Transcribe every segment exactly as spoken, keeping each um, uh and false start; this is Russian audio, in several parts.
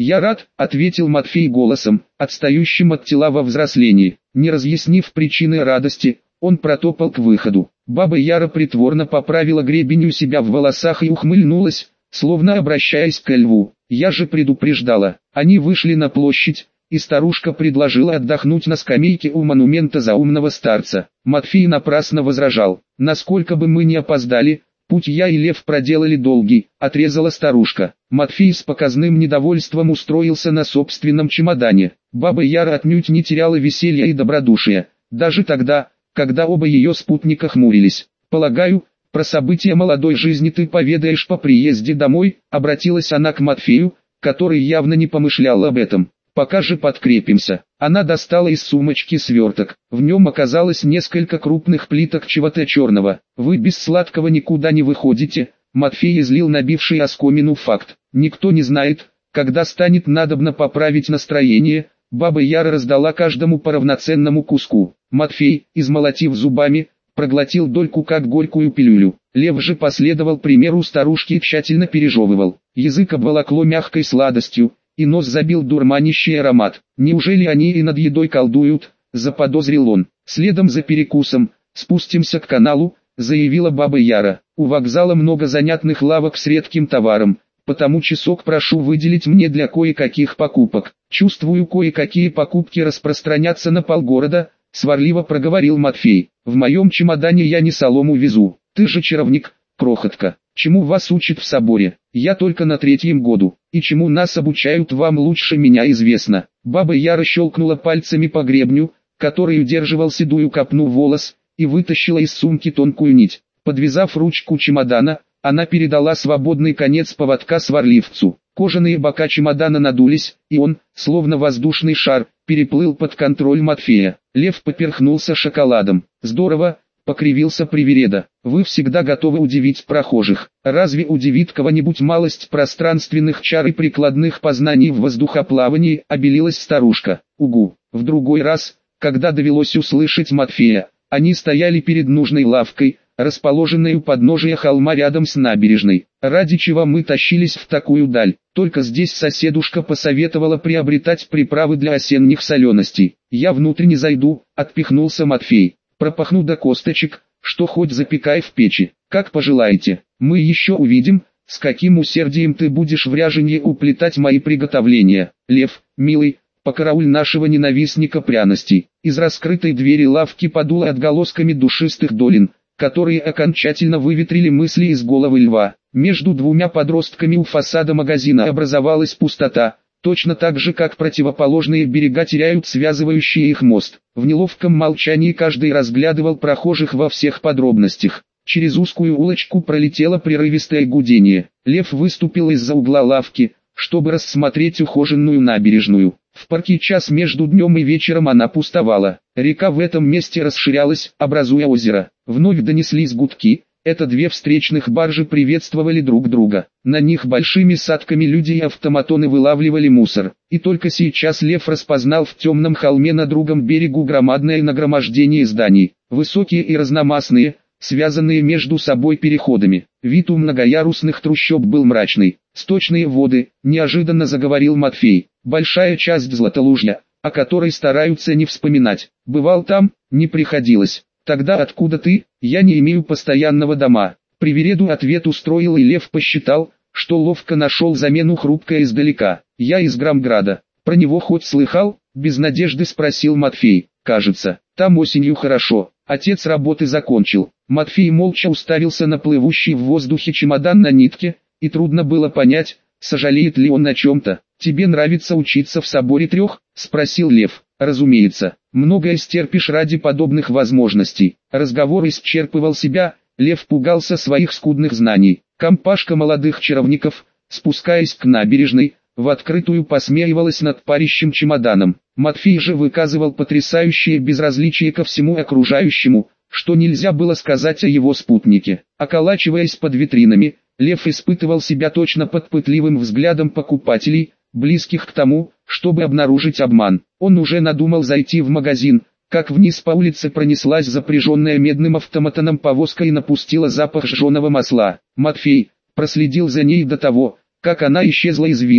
«Я рад», — ответил Матфей голосом, отстающим от тела во взрослении. Не разъяснив причины радости, он протопал к выходу. Баба Яра притворно поправила гребень у себя в волосах и ухмыльнулась, словно обращаясь к льву. «Я же предупреждала». Они вышли на площадь, и старушка предложила отдохнуть на скамейке у монумента заумного старца. Матфей напрасно возражал. «Насколько бы мы ни опоздали, путь я и Лев проделали долгий», — отрезала старушка. Матфей с показным недовольством устроился на собственном чемодане. Баба Яра отнюдь не теряла веселья и добродушия, даже тогда, когда оба ее спутника хмурились. «Полагаю, про события молодой жизни ты поведаешь по приезде домой», — обратилась она к Матфею, который явно не помышлял об этом. «Пока же подкрепимся». Она достала из сумочки сверток. В нем оказалось несколько крупных плиток чего-то черного. «Вы без сладкого никуда не выходите», — Матфей излил набивший оскомину факт. «Никто не знает, когда станет надобно поправить настроение». Баба Яра раздала каждому по равноценному куску. Матфей, измолотив зубами, проглотил дольку как горькую пилюлю. Лев же последовал примеру старушки и тщательно пережевывал. Язык обволокло мягкой сладостью, и нос забил дурманящий аромат. «Неужели они и над едой колдуют?» – заподозрил он. «Следом за перекусом, спустимся к каналу», – заявила баба Яра. «У вокзала много занятных лавок с редким товаром, потому часок прошу выделить мне для кое-каких покупок». «Чувствую, кое-какие покупки распространятся на полгорода», – сварливо проговорил Матфей. «В моем чемодане я не солому везу. Ты же чаровник, крохотка. Чему вас учат в соборе? Я только на третьем году, и чему нас обучают, вам лучше меня известно». Баба Яра щелкнула пальцами по гребню, который удерживал седую копну волос, и вытащила из сумки тонкую нить. Подвязав ручку чемодана, она передала свободный конец поводка сварливцу. Кожаные бока чемодана надулись, и он, словно воздушный шар, переплыл под контроль Матфея. Лев поперхнулся шоколадом. «Здорово», — покривился привереда. «Вы всегда готовы удивить прохожих. Разве удивит кого-нибудь малость пространственных чар и прикладных познаний в воздухоплавании?» — обелилась старушка. «Угу». В другой раз, когда довелось услышать Матфея, они стояли перед нужной лавкой, расположенной у подножия холма рядом с набережной. «Ради чего мы тащились в такую даль? Только здесь соседушка посоветовала приобретать приправы для осенних соленостей. Я внутрь не зайду», — отпихнулся Матфей. «Пропахну до косточек, что хоть запекай в печи. Как пожелаете. Мы еще увидим, с каким усердием ты будешь в ряженье уплетать мои приготовления. Лев, милый, покарауль нашего ненавистника пряностей». Из раскрытой двери лавки подуло отголосками душистых долин, которые окончательно выветрили мысли из головы льва. Между двумя подростками у фасада магазина образовалась пустота, точно так же как противоположные берега теряют связывающий их мост. В неловком молчании каждый разглядывал прохожих во всех подробностях. Через узкую улочку пролетело прерывистое гудение. Лев выступил из-за угла лавки, чтобы рассмотреть ухоженную набережную. В парке час между днем и вечером она пустовала. Река в этом месте расширялась, образуя озеро. Вновь донеслись гудки. Это две встречных баржи приветствовали друг друга. На них большими садками люди и автоматоны вылавливали мусор. И только сейчас Лев распознал в темном холме на другом берегу громадное нагромождение зданий. Высокие и разномастные, связанные между собой переходами. Вид у многоярусных трущоб был мрачный. «Сточные воды», — неожиданно заговорил Матфей. «Большая часть Златолужья, о которой стараются не вспоминать. Бывал там, не приходилось». «Тогда откуда ты?» «Я не имею постоянного дома». Привереду ответ устроил, и Лев посчитал, что ловко нашел замену хрупкая издалека. «Я из Грамграда. Про него хоть слыхал?» — без надежды спросил Матфей. «Кажется, там осенью хорошо. Отец работы закончил». Матфей молча уставился на плывущий в воздухе чемодан на нитке, и трудно было понять, сожалеет ли он о чем-то. «Тебе нравится учиться в соборе трех?» — спросил Лев. «Разумеется, многое стерпишь ради подобных возможностей». Разговор исчерпывал себя, Лев пугался своих скудных знаний. Компашка молодых чаровников, спускаясь к набережной, в открытую посмеивалась над парящим чемоданом. Матфей же выказывал потрясающее безразличие ко всему окружающему, что нельзя было сказать о его спутнике. Околачиваясь под витринами, Лев испытывал себя точно под пытливым взглядом покупателей, близких к тому, чтобы обнаружить обман. Он уже надумал зайти в магазин, как вниз по улице пронеслась запряженная медным автоматоном повозка и напустила запах жженого масла. Матфей проследил за ней до того, как она исчезла из виду,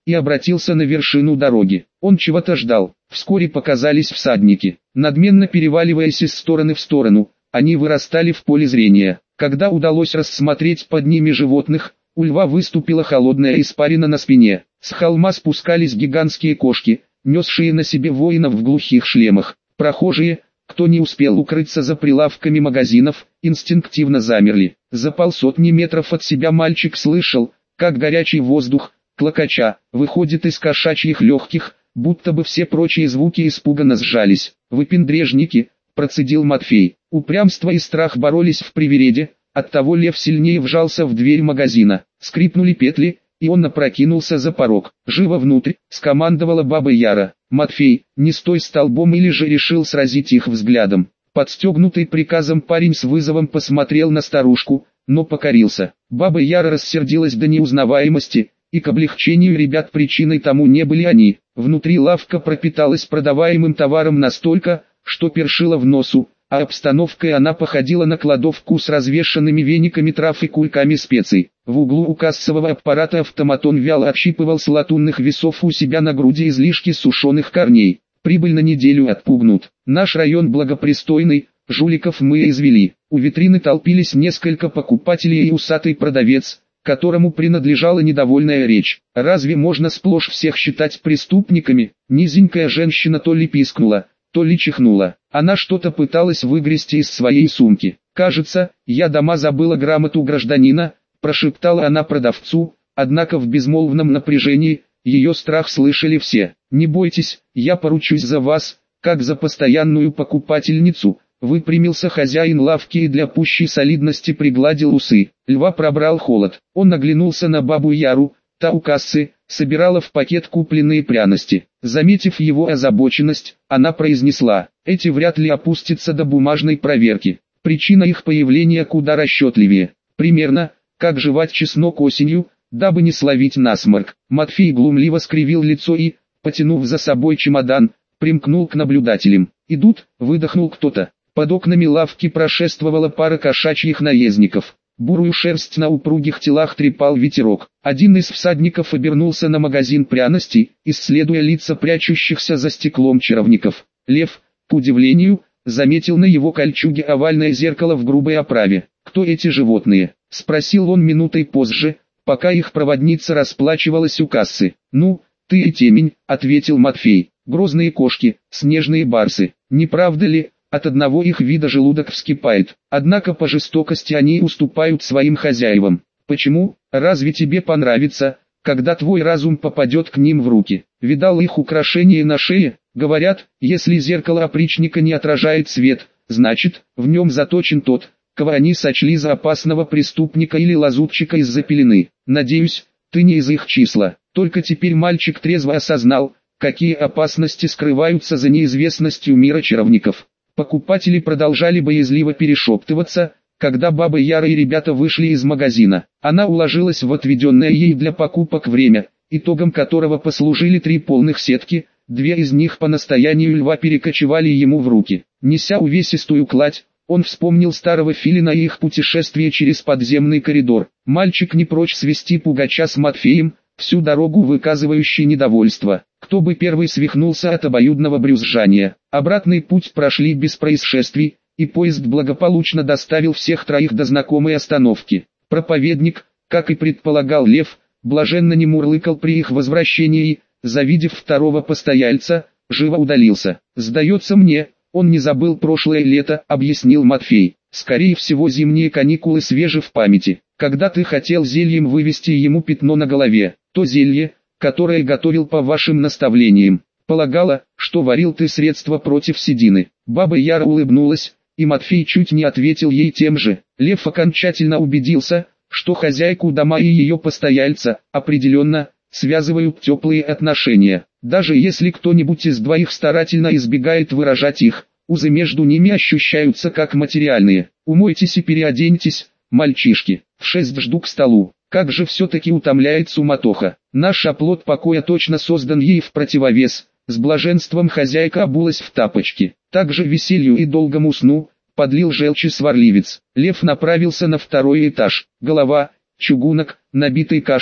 и обратился на вершину дороги. Он чего-то ждал. Вскоре показались всадники. Надменно переваливаясь из стороны в сторону, они вырастали в поле зрения. Когда удалось рассмотреть под ними животных, у льва выступила холодная испарина на спине. С холма спускались гигантские кошки, несшие на себе воинов в глухих шлемах. Прохожие, кто не успел укрыться за прилавками магазинов, инстинктивно замерли. За полсотни метров от себя мальчик слышал, как горячий воздух, клокоча, выходит из кошачьих легких, будто бы все прочие звуки испуганно сжались. «Выпендрежники», — процедил Матфей. Упрямство и страх боролись в привереде, оттого лев сильнее вжался в дверь магазина. Скрипнули петли, и он опрокинулся за порог. «Живо внутрь!» — скомандовала баба Яра. «Матфей, не стой столбом или же решил сразить их взглядом». Подстегнутый приказом парень с вызовом посмотрел на старушку, но покорился. Баба Яра рассердилась до неузнаваемости, и к облегчению ребят причиной тому не были они. Внутри лавка пропиталась продаваемым товаром настолько, что першила в носу, а обстановкой она походила на кладовку с развешанными вениками трав и кульками специй. В углу у кассового аппарата автоматон вяло отщипывал с латунных весов у себя на груди излишки сушеных корней. Прибыль на неделю отпугнут. Наш район благопристойный, жуликов мы извели. У витрины толпились несколько покупателей и усатый продавец, которому принадлежала недовольная речь. Разве можно сплошь всех считать преступниками? Низенькая женщина то ли пискнула, то ли чихнула. Она что-то пыталась выгрести из своей сумки. «Кажется, я дома забыла грамоту гражданина», – прошептала она продавцу, однако в безмолвном напряжении, ее страх слышали все. «Не бойтесь, я поручусь за вас, как за постоянную покупательницу», – выпрямился хозяин лавки и для пущей солидности пригладил усы. Льва пробрал холод. Он оглянулся на бабу Яру, та у кассы, собирала в пакет купленные пряности. Заметив его озабоченность, она произнесла: «Эти вряд ли опустятся до бумажной проверки. Причина их появления куда расчетливее. Примерно, как жевать чеснок осенью, дабы не словить насморк». Матфей глумливо скривил лицо и, потянув за собой чемодан, примкнул к наблюдателям. «Идут», — выдохнул кто-то. Под окнами лавки прошествовала пара кошачьих наездников. Бурую шерсть на упругих телах трепал ветерок. Один из всадников обернулся на магазин пряностей, исследуя лица прячущихся за стеклом чаровников. Лев, к удивлению, заметил на его кольчуге овальное зеркало в грубой оправе. «Кто эти животные?» — спросил он минутой позже, пока их проводница расплачивалась у кассы. «Ну, ты и темень», — ответил Матфей. «Грозные кошки, снежные барсы. Не правда ли?» От одного их вида желудок вскипает, однако по жестокости они уступают своим хозяевам. Почему? Разве тебе понравится, когда твой разум попадет к ним в руки? Видал их украшения на шее? Говорят, если зеркало опричника не отражает свет, значит, в нем заточен тот, кого они сочли за опасного преступника или лазутчика из-за пелены. Надеюсь, ты не из их числа. Только теперь мальчик трезво осознал, какие опасности скрываются за неизвестностью мира чаровников. Покупатели продолжали боязливо перешептываться, когда баба Яра и ребята вышли из магазина. Она уложилась в отведенное ей для покупок время, итогом которого послужили три полных сетки, две из них по настоянию льва перекочевали ему в руки. Неся увесистую кладь, он вспомнил старого филина и их путешествие через подземный коридор. Мальчик не прочь свести пугача с Матфеем, всю дорогу выказывающий недовольство. Кто бы первый свихнулся от обоюдного брюзжания. Обратный путь прошли без происшествий, и поезд благополучно доставил всех троих до знакомой остановки. Проповедник, как и предполагал Лев, блаженно не мурлыкал при их возвращении и, завидев второго постояльца, живо удалился. «Сдается мне, он не забыл прошлое лето», — объяснил Матфей. «Скорее всего, зимние каникулы свежи в памяти. Когда ты хотел зельем вывести ему пятно на голове, то зелье, которое готовил по вашим наставлениям, полагала, что варил ты средства против седины». Баба Яра улыбнулась, и Матфей чуть не ответил ей тем же. Лев окончательно убедился, что хозяйку дома и ее постояльца, определенно, связывают теплые отношения. Даже если кто-нибудь из двоих старательно избегает выражать их, узы между ними ощущаются как материальные. «Умойтесь и переоденьтесь, мальчишки, в шесть жду к столу». Как же все-таки утомляет суматоха. Наш оплот покоя точно создан ей в противовес. С блаженством хозяйка обулась в тапочки. Также веселью и долгому сну подлил желчи сварливец. Лев направился на второй этаж. Голова, чугунок, набитый кашей,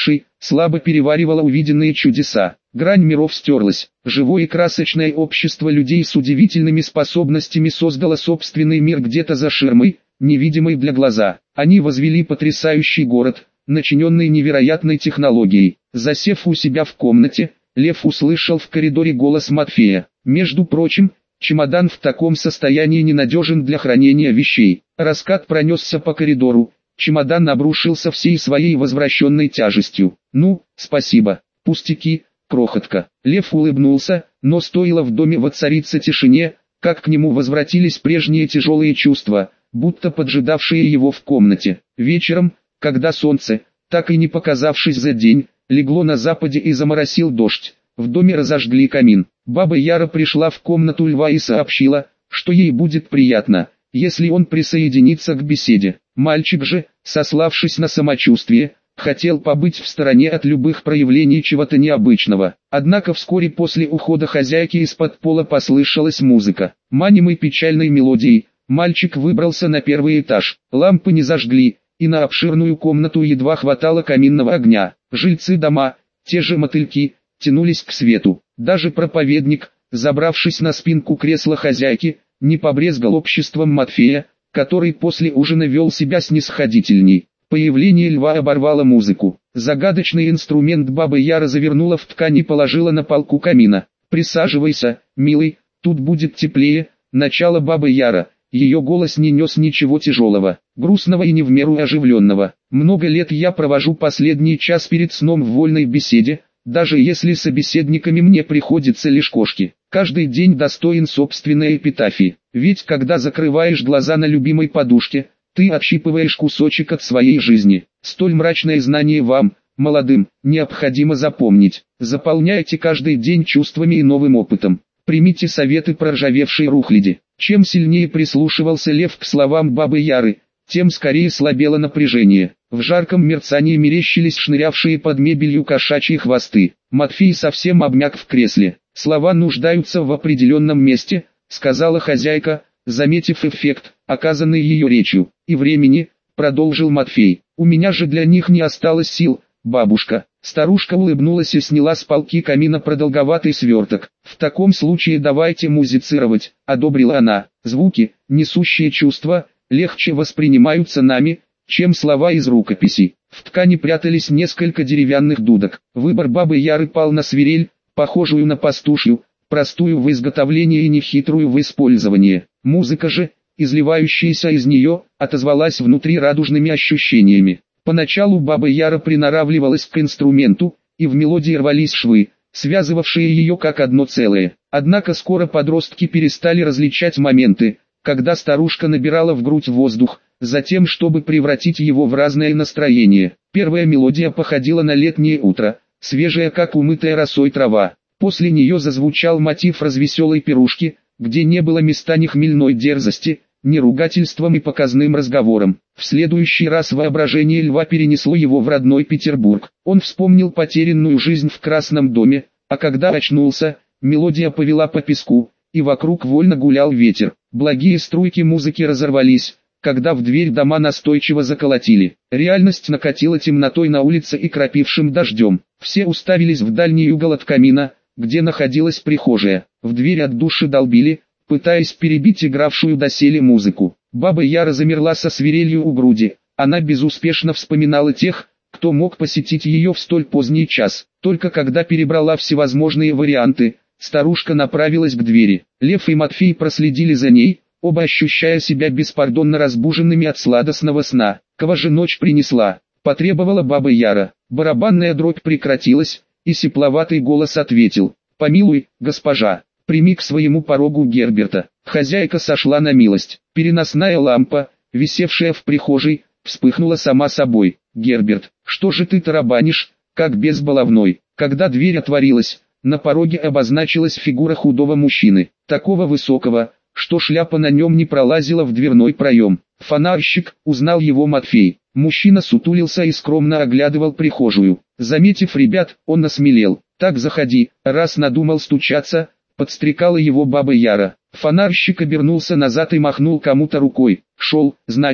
слабо переваривала увиденные чудеса. Грань миров стерлась. Живое и красочное общество людей с удивительными способностями создало собственный мир где-то за ширмой, невидимой для глаза. Они возвели потрясающий город, начиненный невероятной технологией. Засев у себя в комнате, Лев услышал в коридоре голос Матфея. Между прочим, чемодан в таком состоянии ненадежен для хранения вещей. Раскат пронесся по коридору, чемодан обрушился всей своей возвращенной тяжестью. Ну, спасибо, пустяки, крохотка. Лев улыбнулся, но стоило в доме воцариться тишине, как к нему возвратились прежние тяжелые чувства, будто поджидавшие его в комнате. Вечером, когда солнце, так и не показавшись за день, легло на западе и заморосил дождь, в доме разожгли камин. Баба Яра пришла в комнату Льва и сообщила, что ей будет приятно, если он присоединится к беседе. Мальчик же, сославшись на самочувствие, хотел побыть в стороне от любых проявлений чего-то необычного. Однако вскоре после ухода хозяйки из-под пола послышалась музыка. Манимой печальной мелодией, мальчик выбрался на первый этаж. Лампы не зажгли, и на обширную комнату едва хватало каминного огня. Жильцы дома, те же мотыльки, тянулись к свету. Даже проповедник, забравшись на спинку кресла хозяйки, не побрезгал обществом Матфея, который после ужина вел себя снисходительней. Появление Льва оборвало музыку. Загадочный инструмент баба Яра завернула в ткань и положила на полку камина. «Присаживайся, милый, тут будет теплее», — начало бабы Яра. Ее голос не нес ничего тяжелого, грустного и не в меру оживленного. «Много лет я провожу последний час перед сном в вольной беседе, даже если собеседниками мне приходится лишь кошки. Каждый день достоин собственной эпитафии, ведь когда закрываешь глаза на любимой подушке, ты отщипываешь кусочек от своей жизни. Столь мрачное знание вам, молодым, необходимо запомнить. Заполняйте каждый день чувствами и новым опытом. Примите советы проржавевшей рухляди». Чем сильнее прислушивался Лев к словам бабы Яры, тем скорее слабело напряжение. В жарком мерцании мерещились шнырявшие под мебелью кошачьи хвосты. Матфей совсем обмяк в кресле. «Слова нуждаются в определенном месте», — сказала хозяйка, заметив эффект, оказанный ее речью. «И времени», — продолжил Матфей. «У меня же для них не осталось сил, бабушка». Старушка улыбнулась и сняла с полки камина продолговатый сверток. «В таком случае давайте музицировать», — одобрила она. «Звуки, несущие чувства, легче воспринимаются нами, чем слова из рукописей». В ткани прятались несколько деревянных дудок. Выбор бабы Яры пал на свирель, похожую на пастушью, простую в изготовлении и нехитрую в использовании. Музыка же, изливающаяся из нее, отозвалась внутри радужными ощущениями. Поначалу баба Яра приноравливалась к инструменту, и в мелодии рвались швы, связывавшие ее как одно целое. Однако скоро подростки перестали различать моменты, когда старушка набирала в грудь воздух, затем чтобы превратить его в разное настроение. Первая мелодия походила на летнее утро, свежая как умытая росой трава. После нее зазвучал мотив развеселой пирушки, где не было места ни хмельной дерзости, ни ругательством и показным разговором. В следующий раз воображение Льва перенесло его в родной Петербург. Он вспомнил потерянную жизнь в Красном доме, а когда очнулся, мелодия повела по песку, и вокруг вольно гулял ветер. Благие струйки музыки разорвались, когда в дверь дома настойчиво заколотили. Реальность накатила темнотой на улице и кропившим дождем. Все уставились в дальний угол от камина, где находилась прихожая. В дверь от души долбили, пытаясь перебить игравшую доселе музыку. Баба Яра замерла со свирелью у груди. Она безуспешно вспоминала тех, кто мог посетить ее в столь поздний час. Только когда перебрала всевозможные варианты, старушка направилась к двери. Лев и Матфей проследили за ней, оба ощущая себя беспардонно разбуженными от сладостного сна. «Кого же ночь принесла?» — потребовала баба Яра. Барабанная дробь прекратилась, и сипловатый голос ответил: «Помилуй, госпожа, прими к своему порогу Герберта». Хозяйка сошла на милость. Переносная лампа, висевшая в прихожей, вспыхнула сама собой. «Герберт, что же ты тарабанишь, как бес баловной?» Когда дверь отворилась, на пороге обозначилась фигура худого мужчины, такого высокого, что шляпа на нем не пролазила в дверной проем. «Фонарщик», — узнал его Матфей. Мужчина сутулился и скромно оглядывал прихожую. Заметив ребят, он осмелел. «Так заходи, раз надумал стучаться», — подстрекала его баба Яра. Фонарщик обернулся назад и махнул кому-то рукой. «Шел, значит»,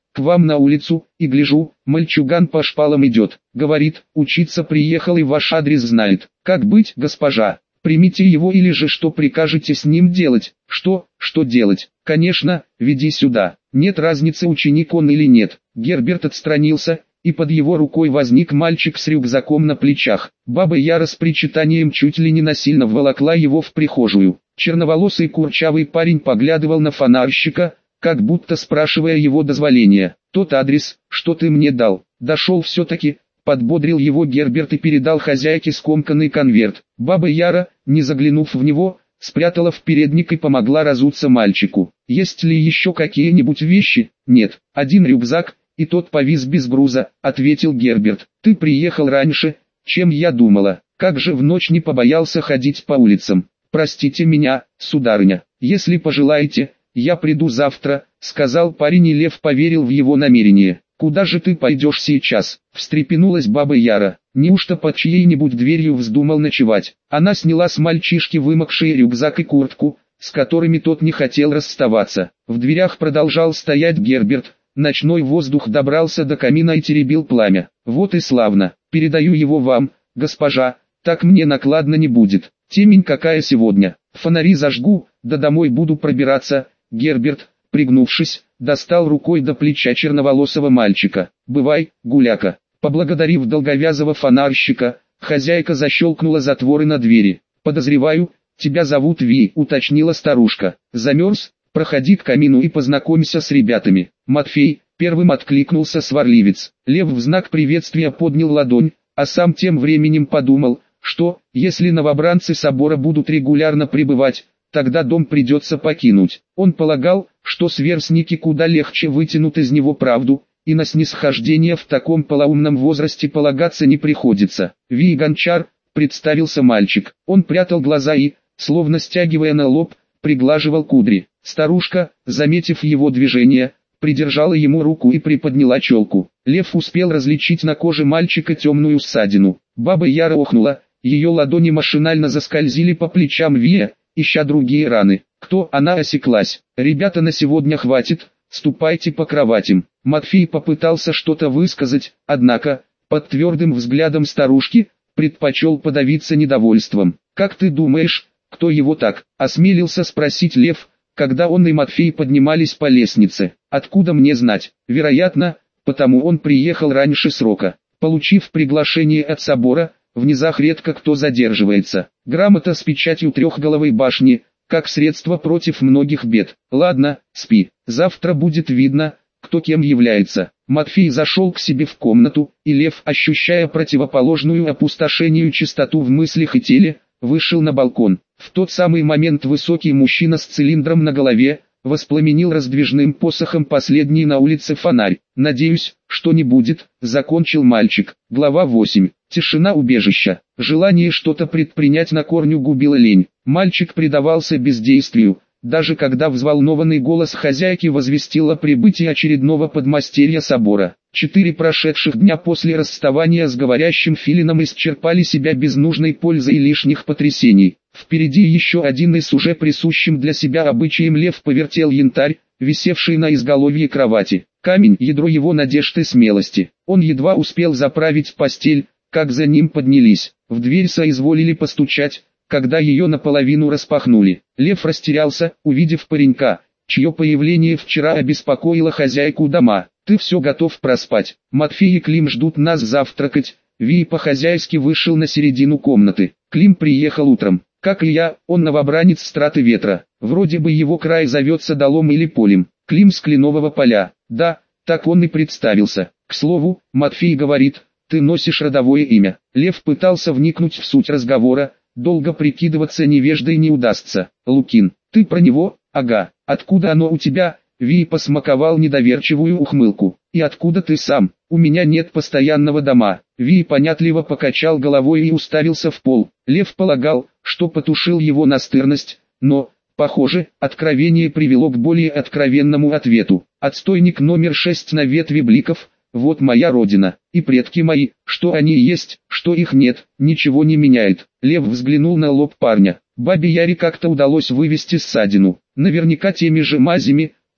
к вам на улицу, и гляжу, мальчуган по шпалам идет. Говорит, учиться приехал и ваш адрес знает. Как быть, госпожа? Примите его или же что прикажете с ним делать? Что, что делать? Конечно, веди сюда. Нет разницы, ученик он или нет. Герберт отстранился, и под его рукой возник мальчик с рюкзаком на плечах. Баба Яра с причитанием чуть ли не насильно вволокла его в прихожую. Черноволосый курчавый парень поглядывал на фонарщика, как будто спрашивая его дозволения. Тот адрес, что ты мне дал, дошел все-таки. Подбодрил его Герберт и передал хозяйке скомканный конверт. Баба Яра, не заглянув в него, спрятала в передник и помогла разуться мальчику. Есть ли еще какие-нибудь вещи? Нет, один рюкзак, и тот повис без груза, ответил Герберт. Ты приехал раньше, чем я думала. Как же в ночь не побоялся ходить по улицам. Простите меня, сударыня, если пожелаете, я приду завтра, сказал парень, и Лев поверил в его намерение. «Куда же ты пойдешь сейчас?» – встрепенулась баба Яра. Неужто под чьей-нибудь дверью вздумал ночевать? Она сняла с мальчишки вымокший рюкзак и куртку, с которыми тот не хотел расставаться. В дверях продолжал стоять Герберт. Ночной воздух добрался до камина и теребил пламя. «Вот и славно, передаю его вам, госпожа, так мне накладно не будет. Темень какая сегодня, фонари зажгу, да домой буду пробираться». Герберт, пригнувшись, достал рукой до плеча черноволосого мальчика. «Бывай, гуляка». Поблагодарив долговязого фонарщика, хозяйка защелкнула затворы на двери. «Подозреваю, тебя зовут Ви», — уточнила старушка. «Замерз? Проходи к камину и познакомься с ребятами». «Матфей», — первым откликнулся сварливец. Лев в знак приветствия поднял ладонь, а сам тем временем подумал, что, если новобранцы собора будут регулярно прибывать, тогда дом придется покинуть. Он полагал, что сверстники куда легче вытянут из него правду, и на снисхождение в таком полоумном возрасте полагаться не приходится. «Ви Гончар», — представился мальчик. Он прятал глаза и, словно стягивая на лоб, приглаживал кудри. Старушка, заметив его движение, придержала ему руку и приподняла челку. Лев успел различить на коже мальчика темную ссадину. Баба Яра охнула, ее ладони машинально заскользили по плечам Вия, ища другие раны. Кто? Она осеклась. «Ребята, на сегодня хватит, ступайте по кроватям». Матфей попытался что-то высказать, однако, под твердым взглядом старушки, предпочел подавиться недовольством. «Как ты думаешь, кто его так?» — осмелился спросить Лев, когда он и Матфей поднимались по лестнице. «Откуда мне знать? Вероятно, потому он приехал раньше срока. Получив приглашение от собора, в низах редко кто задерживается. Грамота с печатью трехголовой башни, как средство против многих бед. Ладно, спи, завтра будет видно, кто кем является». Матфей зашел к себе в комнату, и Лев, ощущая противоположную опустошению чистоту в мыслях и теле, вышел на балкон. В тот самый момент высокий мужчина с цилиндром на голове воспламенил раздвижным посохом последний на улице фонарь. «Надеюсь, что не будет», — закончил мальчик. Глава восемь. Тишина убежища. Желание что-то предпринять на корню губило лень. Мальчик предавался бездействию, даже когда взволнованный голос хозяйки возвестил о прибытии очередного подмастерья собора. Четыре прошедших дня после расставания с говорящим филином исчерпали себя без нужной пользы и лишних потрясений. Впереди еще один, и с уже присущим для себя обычаем Лев повертел янтарь, висевший на изголовье кровати. Камень — ядро его надежд и смелости. Он едва успел заправить постель, как за ним поднялись. В дверь соизволили постучать, когда ее наполовину распахнули. Лев растерялся, увидев паренька, чье появление вчера обеспокоило хозяйку дома. «Ты все готов проспать. Матфей и Клим ждут нас завтракать». Ви по-хозяйски вышел на середину комнаты. Клим приехал утром. Как и я, он новобранец страты ветра. Вроде бы его край зовется долом или полем. Клим с Кленового поля. Да, так он и представился. К слову, Матфей говорит, ты носишь родовое имя. Лев пытался вникнуть в суть разговора. Долго прикидываться невеждой не удастся. Лукин, ты про него? Ага. Откуда оно у тебя? Ви посмаковал недоверчивую ухмылку. И откуда ты сам? У меня нет постоянного дома. Ви понятливо покачал головой и уставился в пол. Лев полагал, что потушил его настырность, но, похоже, откровение привело к более откровенному ответу. Отстойник номер шесть на ветви бликов. Вот моя родина, и предки мои, что они есть, что их нет, ничего не меняет. Лев взглянул на лоб парня. Бабе Яре как-то удалось вывести ссадину, наверняка теми же мазями,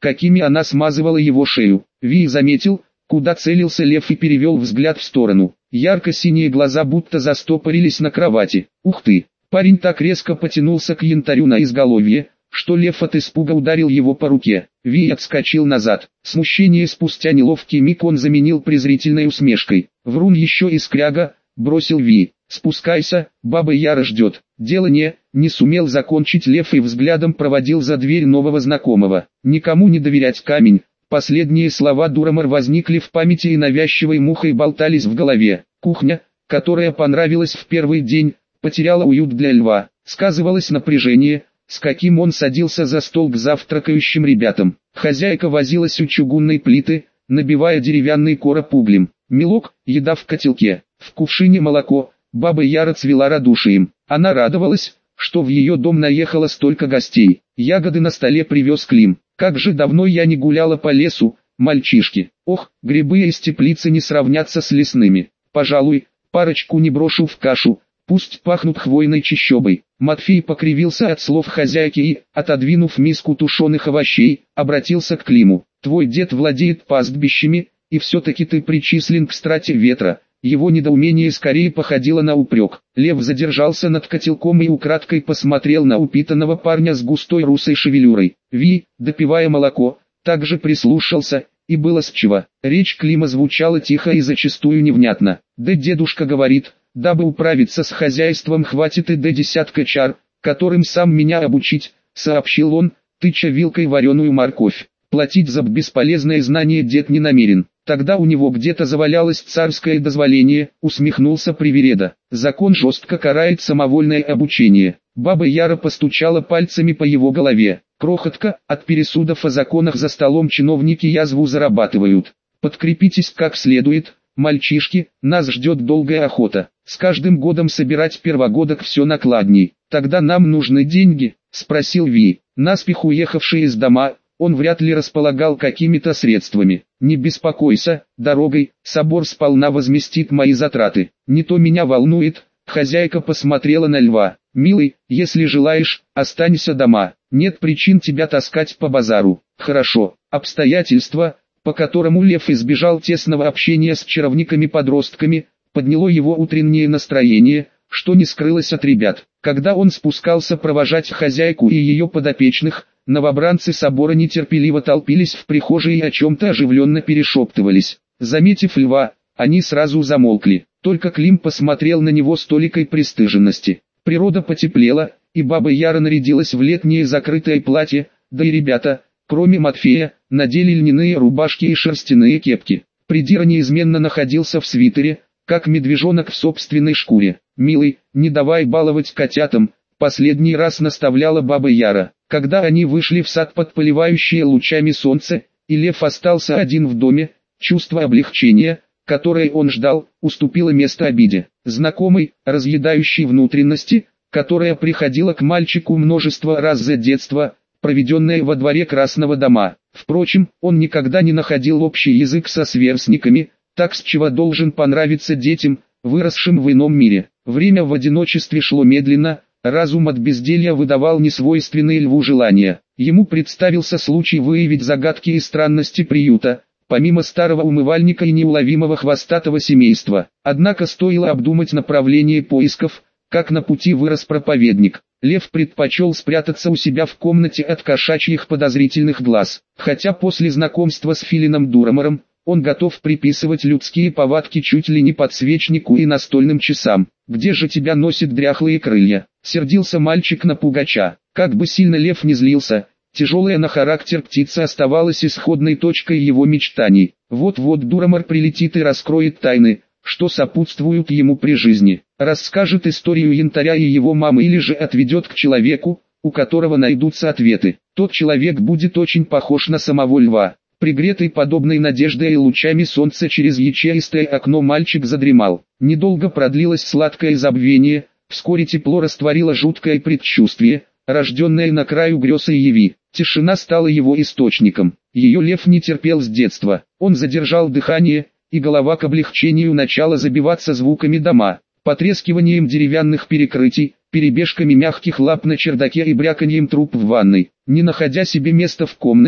какими она смазывала его шею. Ви заметил, куда целился лев, и перевел взгляд в сторону. Ярко-синие глаза будто застопорились на кровати. Ух ты! Парень так резко потянулся к янтарю на изголовье, что лев от испуга ударил его по руке. Ви отскочил назад. Смущение спустя неловкий миг он заменил презрительной усмешкой. «Врун еще и скряга», — бросил Ви. «Спускайся, баба Яра ждет». Дело не, не сумел закончить лев и взглядом проводил за дверь нового знакомого. «Никому не доверять камень». Последние слова Дурамар возникли в памяти и навязчивой мухой болтались в голове. Кухня, которая понравилась в первый день, потеряла уют для льва. Сказывалось напряжение, с каким он садился за стол к завтракающим ребятам. Хозяйка возилась у чугунной плиты, набивая деревянный короб углем. Мелок, еда в котелке, в кувшине молоко. Баба Яра цвела радушием. Она радовалась, что в ее дом наехало столько гостей. Ягоды на столе привез Клим. Как же давно я не гуляла по лесу, мальчишки. Ох, грибы из теплицы не сравнятся с лесными. Пожалуй, парочку не брошу в кашу, пусть пахнут хвойной чащобой. Матфей покривился от слов хозяйки и, отодвинув миску тушеных овощей, обратился к Климу. Твой дед владеет пастбищами, и все-таки ты причислен к страте ветра. Его недоумение скорее походило на упрек. Лев задержался над котелком и украдкой посмотрел на упитанного парня с густой русой шевелюрой. Ви, допивая молоко, также прислушался, и было с чего. Речь Клима звучала тихо и зачастую невнятно. Да дедушка говорит, дабы управиться с хозяйством хватит и до десятка чар, которым сам меня обучить, сообщил он, тыча вилкой вареную морковь. Платить за бесполезное знание дед не намерен. Тогда у него где-то завалялось царское дозволение, усмехнулся Привереда. Закон жестко карает самовольное обучение. Баба Яра постучала пальцами по его голове. Крохотка, от пересудов о законах за столом чиновники язву зарабатывают. Подкрепитесь как следует, мальчишки, нас ждет долгая охота. С каждым годом собирать первогодок все накладней. Тогда нам нужны деньги, спросил Ви. Наспех уехавший из дома, он вряд ли располагал какими-то средствами. Не беспокойся, дорогой, собор сполна возместит мои затраты. Не то меня волнует. Хозяйка посмотрела на льва. Милый, если желаешь, останься дома. Нет причин тебя таскать по базару. Хорошо. Обстоятельства, по которому лев избежал тесного общения с чаровниками-подростками, подняло его утреннее настроение, что не скрылось от ребят. Когда он спускался провожать хозяйку и ее подопечных, новобранцы собора нетерпеливо толпились в прихожей и о чем-то оживленно перешептывались. Заметив льва, они сразу замолкли. Только Клим посмотрел на него с толикой пристыженности. Природа потеплела, и баба Яра нарядилась в летнее закрытое платье, да и ребята, кроме Матфея, надели льняные рубашки и шерстяные кепки. Придира неизменно находился в свитере, как медвежонок в собственной шкуре. «Милый, не давай баловать котятам», последний раз наставляла баба Яра. Когда они вышли в сад под поливающее лучами солнце, и лев остался один в доме, чувство облегчения, которое он ждал, уступило место обиде. Знакомый, разъедающий внутренности, которая приходила к мальчику множество раз за детство, проведенное во дворе Красного дома. Впрочем, он никогда не находил общий язык со сверстниками, так с чего должен понравиться детям, выросшим в ином мире. Время в одиночестве шло медленно, разум от безделья выдавал несвойственные льву желания. Ему представился случай выявить загадки и странности приюта, помимо старого умывальника и неуловимого хвостатого семейства. Однако стоило обдумать направление поисков, как на пути вырос проповедник. Лев предпочел спрятаться у себя в комнате от кошачьих подозрительных глаз. Хотя после знакомства с Филином Дурамаром, он готов приписывать людские повадки чуть ли не подсвечнику и настольным часам. «Где же тебя носит дряхлые крылья?» — сердился мальчик на пугача. Как бы сильно лев не злился, тяжелая на характер птица оставалась исходной точкой его мечтаний. Вот-вот Дурамар прилетит и раскроет тайны, что сопутствуют ему при жизни. Расскажет историю янтаря и его мамы или же отведет к человеку, у которого найдутся ответы. Тот человек будет очень похож на самого льва. Пригретый подобной надеждой и лучами солнца через ячеистое окно мальчик задремал. Недолго продлилось сладкое забвение, вскоре тепло растворило жуткое предчувствие, рожденное на краю грез и яви. Тишина стала его источником. Ее лев не терпел с детства. Он задержал дыхание, и голова к облегчению начала забиваться звуками дома, потрескиванием деревянных перекрытий, перебежками мягких лап на чердаке и бряканьем труб в ванной. Не находя себе места в комнате,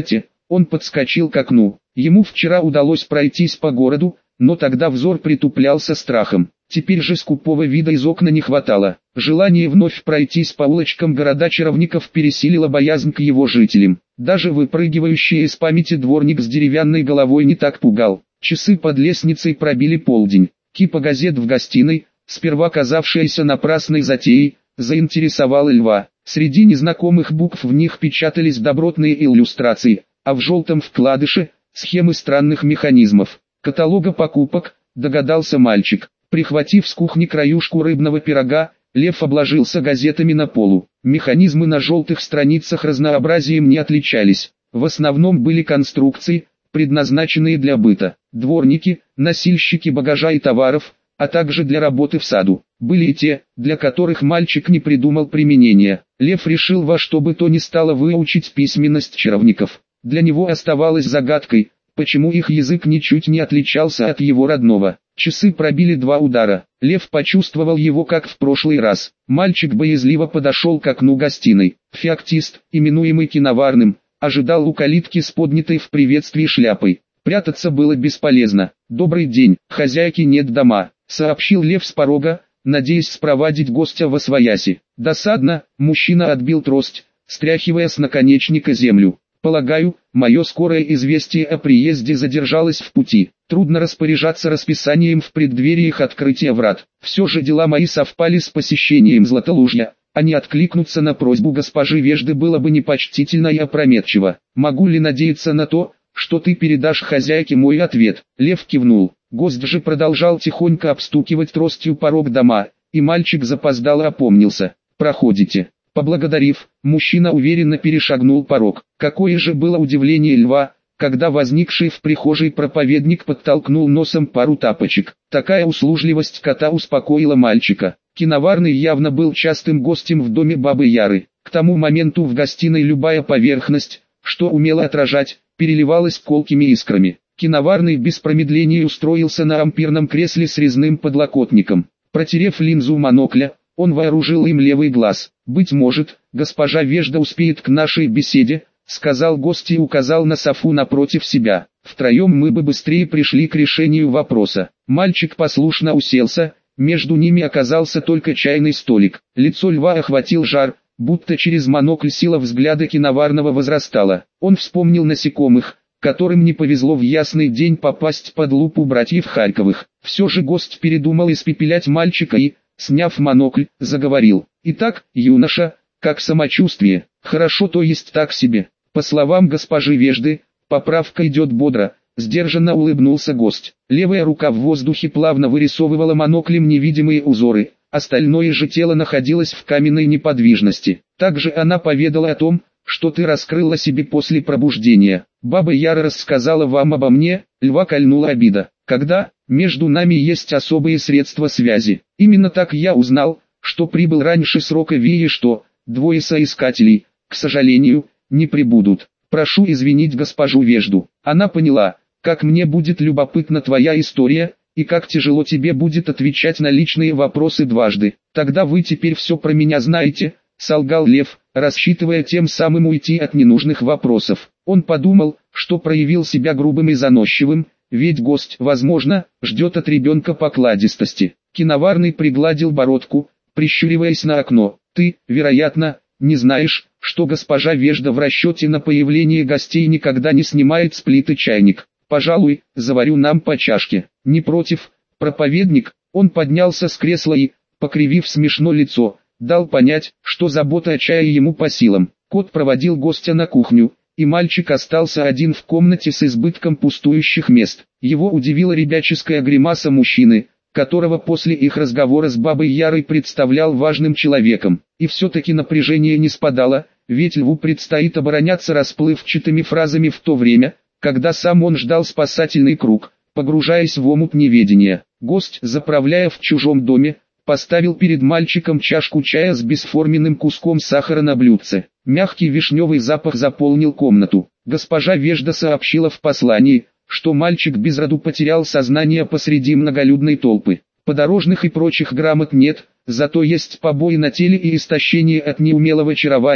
Он подскочил к окну. Ему вчера удалось пройтись по городу, но тогда взор притуплялся страхом. Теперь же скупого вида из окна не хватало. Желание вновь пройтись по улочкам города-чаровников пересилило боязнь к его жителям. Даже выпрыгивающий из памяти дворник с деревянной головой не так пугал. Часы под лестницей пробили полдень. Кипа газет в гостиной, сперва казавшаяся напрасной затеей, заинтересовала Льва. Среди незнакомых букв в них печатались добротные иллюстрации, а в желтом вкладыше – схемы странных механизмов. Каталога покупок, догадался мальчик. Прихватив с кухни краюшку рыбного пирога, Лев обложился газетами на полу. Механизмы на желтых страницах разнообразием не отличались. В основном были конструкции, предназначенные для быта. Дворники, носильщики багажа и товаров, а также для работы в саду. Были и те, для которых мальчик не придумал применения. Лев решил во что бы то ни стало выучить письменность чаровников. Для него оставалось загадкой, почему их язык ничуть не отличался от его родного. Часы пробили два удара. Лев почувствовал его как в прошлый раз. Мальчик боязливо подошел к окну гостиной. Феоктист, именуемый Киноварным, ожидал у калитки с поднятой в приветствии шляпой. Прятаться было бесполезно. «Добрый день, хозяйки нет дома», — сообщил Лев с порога, надеясь спровадить гостя восвояси. Досадно, мужчина отбил трость, стряхивая с наконечника землю. «Полагаю, мое скорое известие о приезде задержалось в пути. Трудно распоряжаться расписанием в преддверии их открытия врат. Все же дела мои совпали с посещением Златолужья, а не откликнуться на просьбу госпожи Вежды было бы непочтительно и опрометчиво. Могу ли надеяться на то, что ты передашь хозяйке мой ответ?» Лев кивнул. Гость же продолжал тихонько обстукивать тростью порог дома, и мальчик запоздало опомнился. «Проходите». Поблагодарив, мужчина уверенно перешагнул порог. Какое же было удивление Льва, когда возникший в прихожей проповедник подтолкнул носом пару тапочек. Такая услужливость кота успокоила мальчика. Киноварный явно был частым гостем в доме бабы Яры. К тому моменту в гостиной любая поверхность, что умела отражать, переливалась колкими искрами. Киноварный без промедления устроился на ампирном кресле с резным подлокотником. Протерев линзу монокля, он вооружил им левый глаз. «Быть может, госпожа Вежда успеет к нашей беседе», — сказал гость и указал на софу напротив себя. «Втроем мы бы быстрее пришли к решению вопроса». Мальчик послушно уселся, между ними оказался только чайный столик. Лицо Льва охватил жар, будто через монокль сила взгляда Киноварного возрастала. Он вспомнил насекомых, которым не повезло в ясный день попасть под лупу братьев Харьковых. Все же гость передумал испепелять мальчика и, сняв монокль, заговорил. «Итак, юноша, как самочувствие?» «Хорошо, то есть так себе. По словам госпожи Вежды, поправка идет бодро», — сдержанно улыбнулся гость. Левая рука в воздухе плавно вырисовывала моноклем невидимые узоры, остальное же тело находилось в каменной неподвижности. Также она поведала о том, что ты раскрыла себе после пробуждения. Баба Яра рассказала вам обо мне. Льва кольнула обида. Когда? Между нами есть особые средства связи. Именно так я узнал, что прибыл раньше срока Вии, что двое соискателей, к сожалению, не прибудут. Прошу извинить госпожу Вежду. Она поняла, как мне будет любопытна твоя история, и как тяжело тебе будет отвечать на личные вопросы дважды. Тогда вы теперь все про меня знаете, солгал Лев, рассчитывая тем самым уйти от ненужных вопросов. Он подумал, что проявил себя грубым и заносчивым, ведь гость, возможно, ждет от ребенка покладистости. Киноварный пригладил бородку, прищуриваясь на окно. Ты, вероятно, не знаешь, что госпожа Вежда в расчете на появление гостей никогда не снимает с плиты чайник. Пожалуй, заварю нам по чашке. Не против, проповедник? Он поднялся с кресла и, покривив смешно лицо, дал понять, что забота о чае ему по силам. Кот проводил гостя на кухню, и мальчик остался один в комнате с избытком пустующих мест. Его удивила ребяческая гримаса мужчины, которого после их разговора с бабой Ярой представлял важным человеком. И все-таки напряжение не спадало, ведь Льву предстоит обороняться расплывчатыми фразами в то время, когда сам он ждал спасательный круг, погружаясь в омут неведения. Гость, заправляя в чужом доме, поставил перед мальчиком чашку чая с бесформенным куском сахара на блюдце. Мягкий вишневый запах заполнил комнату. Госпожа Вежда сообщила в послании, что мальчик без роду потерял сознание посреди многолюдной толпы. Подорожных и прочих грамот нет, зато есть побои на теле и истощение от неумелого чарования,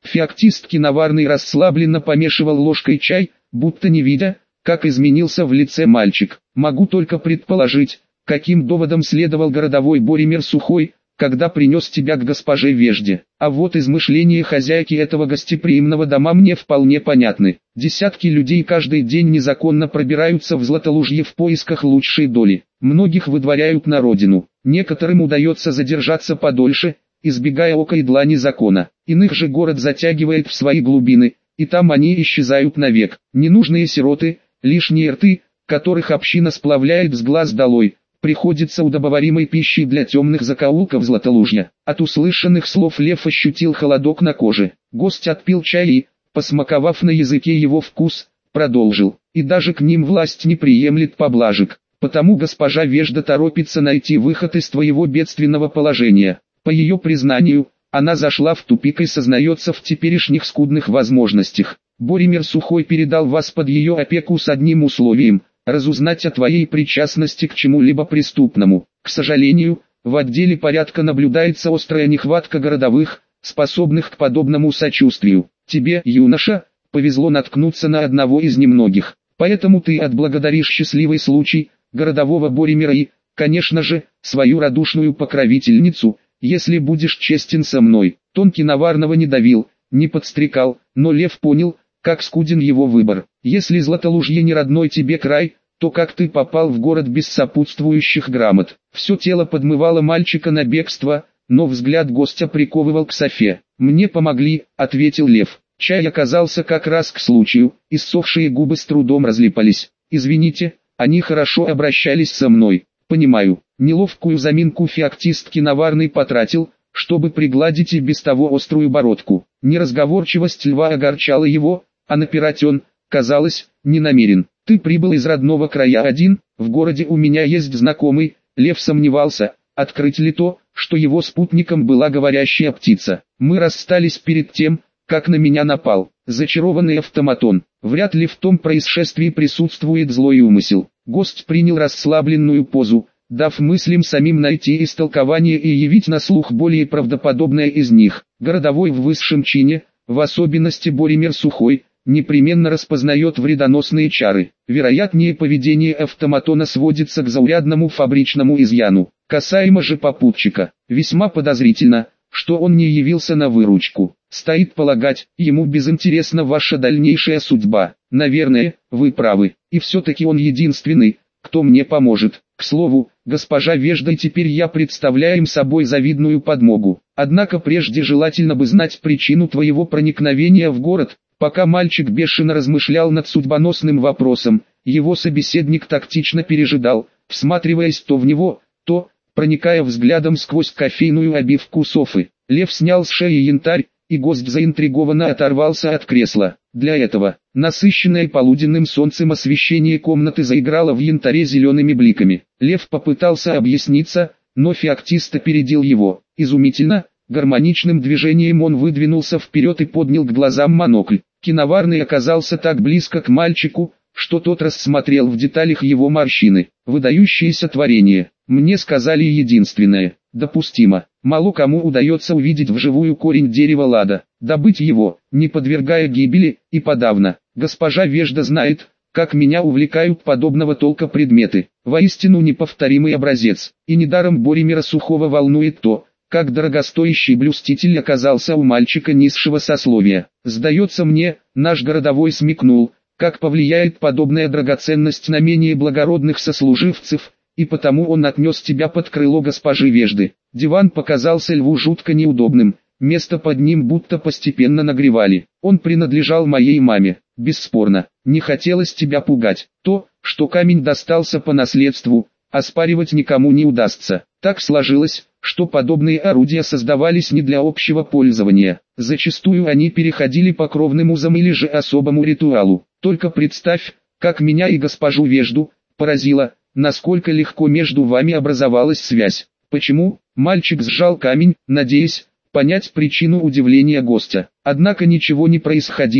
Феоктист Киноварный расслабленно помешивал ложкой чай, будто не видя, как изменился в лице мальчик. Могу только предположить, каким доводом следовал городовой Боримир Сухой, когда принес тебя к госпоже Вежде. А вот измышления хозяйки этого гостеприимного дома мне вполне понятны. Десятки людей каждый день незаконно пробираются в Златолужье в поисках лучшей доли. Многих выдворяют на родину. Некоторым удается задержаться подольше, избегая ока и длани закона. Иных же город затягивает в свои глубины, и там они исчезают навек. Ненужные сироты, лишние рты, которых община сплавляет с глаз долой, приходится удобоваримой пищей для темных закоулков Златолужья. От услышанных слов Лев ощутил холодок на коже. Гость отпил чай и, посмаковав на языке его вкус, продолжил. И даже к ним власть не приемлет поблажек. Потому госпожа Вежда торопится найти выход из твоего бедственного положения. По ее признанию, она зашла в тупик и сознается в теперешних скудных возможностях. Боримир Сухой передал вас под ее опеку с одним условием – разузнать о твоей причастности к чему-либо преступному. К сожалению, в отделе порядка наблюдается острая нехватка городовых, способных к подобному сочувствию. Тебе, юноша, повезло наткнуться на одного из немногих. Поэтому ты отблагодаришь счастливый случай, городового Боримира и, конечно же, свою радушную покровительницу, если будешь честен со мной. Тон Киноварного не давил, не подстрекал, но Лев понял, как скуден его выбор. Если Златолужье не родной тебе край, то как ты попал в город без сопутствующих грамот? Все тело подмывало мальчика на бегство, но взгляд гостя приковывал к Софе. «Мне помогли», — ответил Лев. Чай оказался как раз к случаю, иссохшие губы с трудом разлипались. «Извините, они хорошо обращались со мной». «Понимаю». Неловкую заминку феоктист Киноварный потратил, чтобы пригладить и без того острую бородку. Неразговорчивость Льва огорчала его, а напирать он, казалось, не намерен. «Ты прибыл из родного края один, в городе у меня есть знакомый». Лев сомневался, открыть ли то, что его спутником была говорящая птица. «Мы расстались перед тем, как на меня напал зачарованный автоматон. Вряд ли в том происшествии присутствует злой умысел». Гость принял расслабленную позу, дав мыслям самим найти истолкование и явить на слух более правдоподобное из них. Городовой в высшем чине, в особенности Боримир Сухой, непременно распознает вредоносные чары. Вероятнее поведение автоматона сводится к заурядному фабричному изъяну. Касаемо же попутчика, весьма подозрительно, что он не явился на выручку. Стоит полагать, ему безинтересна ваша дальнейшая судьба. Наверное, вы правы, и все-таки он единственный, кто мне поможет. К слову, госпожа Вежда и теперь я представляем собой завидную подмогу. Однако прежде желательно бы знать причину твоего проникновения в город. Пока мальчик бешено размышлял над судьбоносным вопросом, его собеседник тактично пережидал, всматриваясь то в него, то, проникая взглядом сквозь кофейную обивку софы. Лев снял с шеи янтарь, и гость заинтригованно оторвался от кресла. Для этого, насыщенное полуденным солнцем освещение комнаты заиграло в янтаре зелеными бликами. Лев попытался объясниться, но феоктист опередил его. Изумительно, гармоничным движением он выдвинулся вперед и поднял к глазам монокль. Киноварный оказался так близко к мальчику, что тот рассмотрел в деталях его морщины. Выдающееся творение. Мне сказали единственное. Допустимо. Мало кому удается увидеть вживую корень дерева лада, добыть его, не подвергая гибели, и подавно. Госпожа Вежда знает, как меня увлекают подобного толка предметы. Воистину неповторимый образец. И недаром Боримира Сухого волнует то, как дорогостоящий блюститель оказался у мальчика низшего сословия. Сдается мне, наш городовой смекнул, как повлияет подобная драгоценность на менее благородных сослуживцев, и потому он отнес тебя под крыло госпожи Вежды. Диван показался Льву жутко неудобным, место под ним будто постепенно нагревали. Он принадлежал моей маме, бесспорно. Не хотелось тебя пугать. То, что камень достался по наследству, оспаривать никому не удастся. Так сложилось, что подобные орудия создавались не для общего пользования. Зачастую они переходили по кровным узам или же особому ритуалу. Только представь, как меня и госпожу Вежду поразило, насколько легко между вами образовалась связь. Почему? Мальчик сжал камень, надеясь понять причину удивления гостя. Однако ничего не происходило,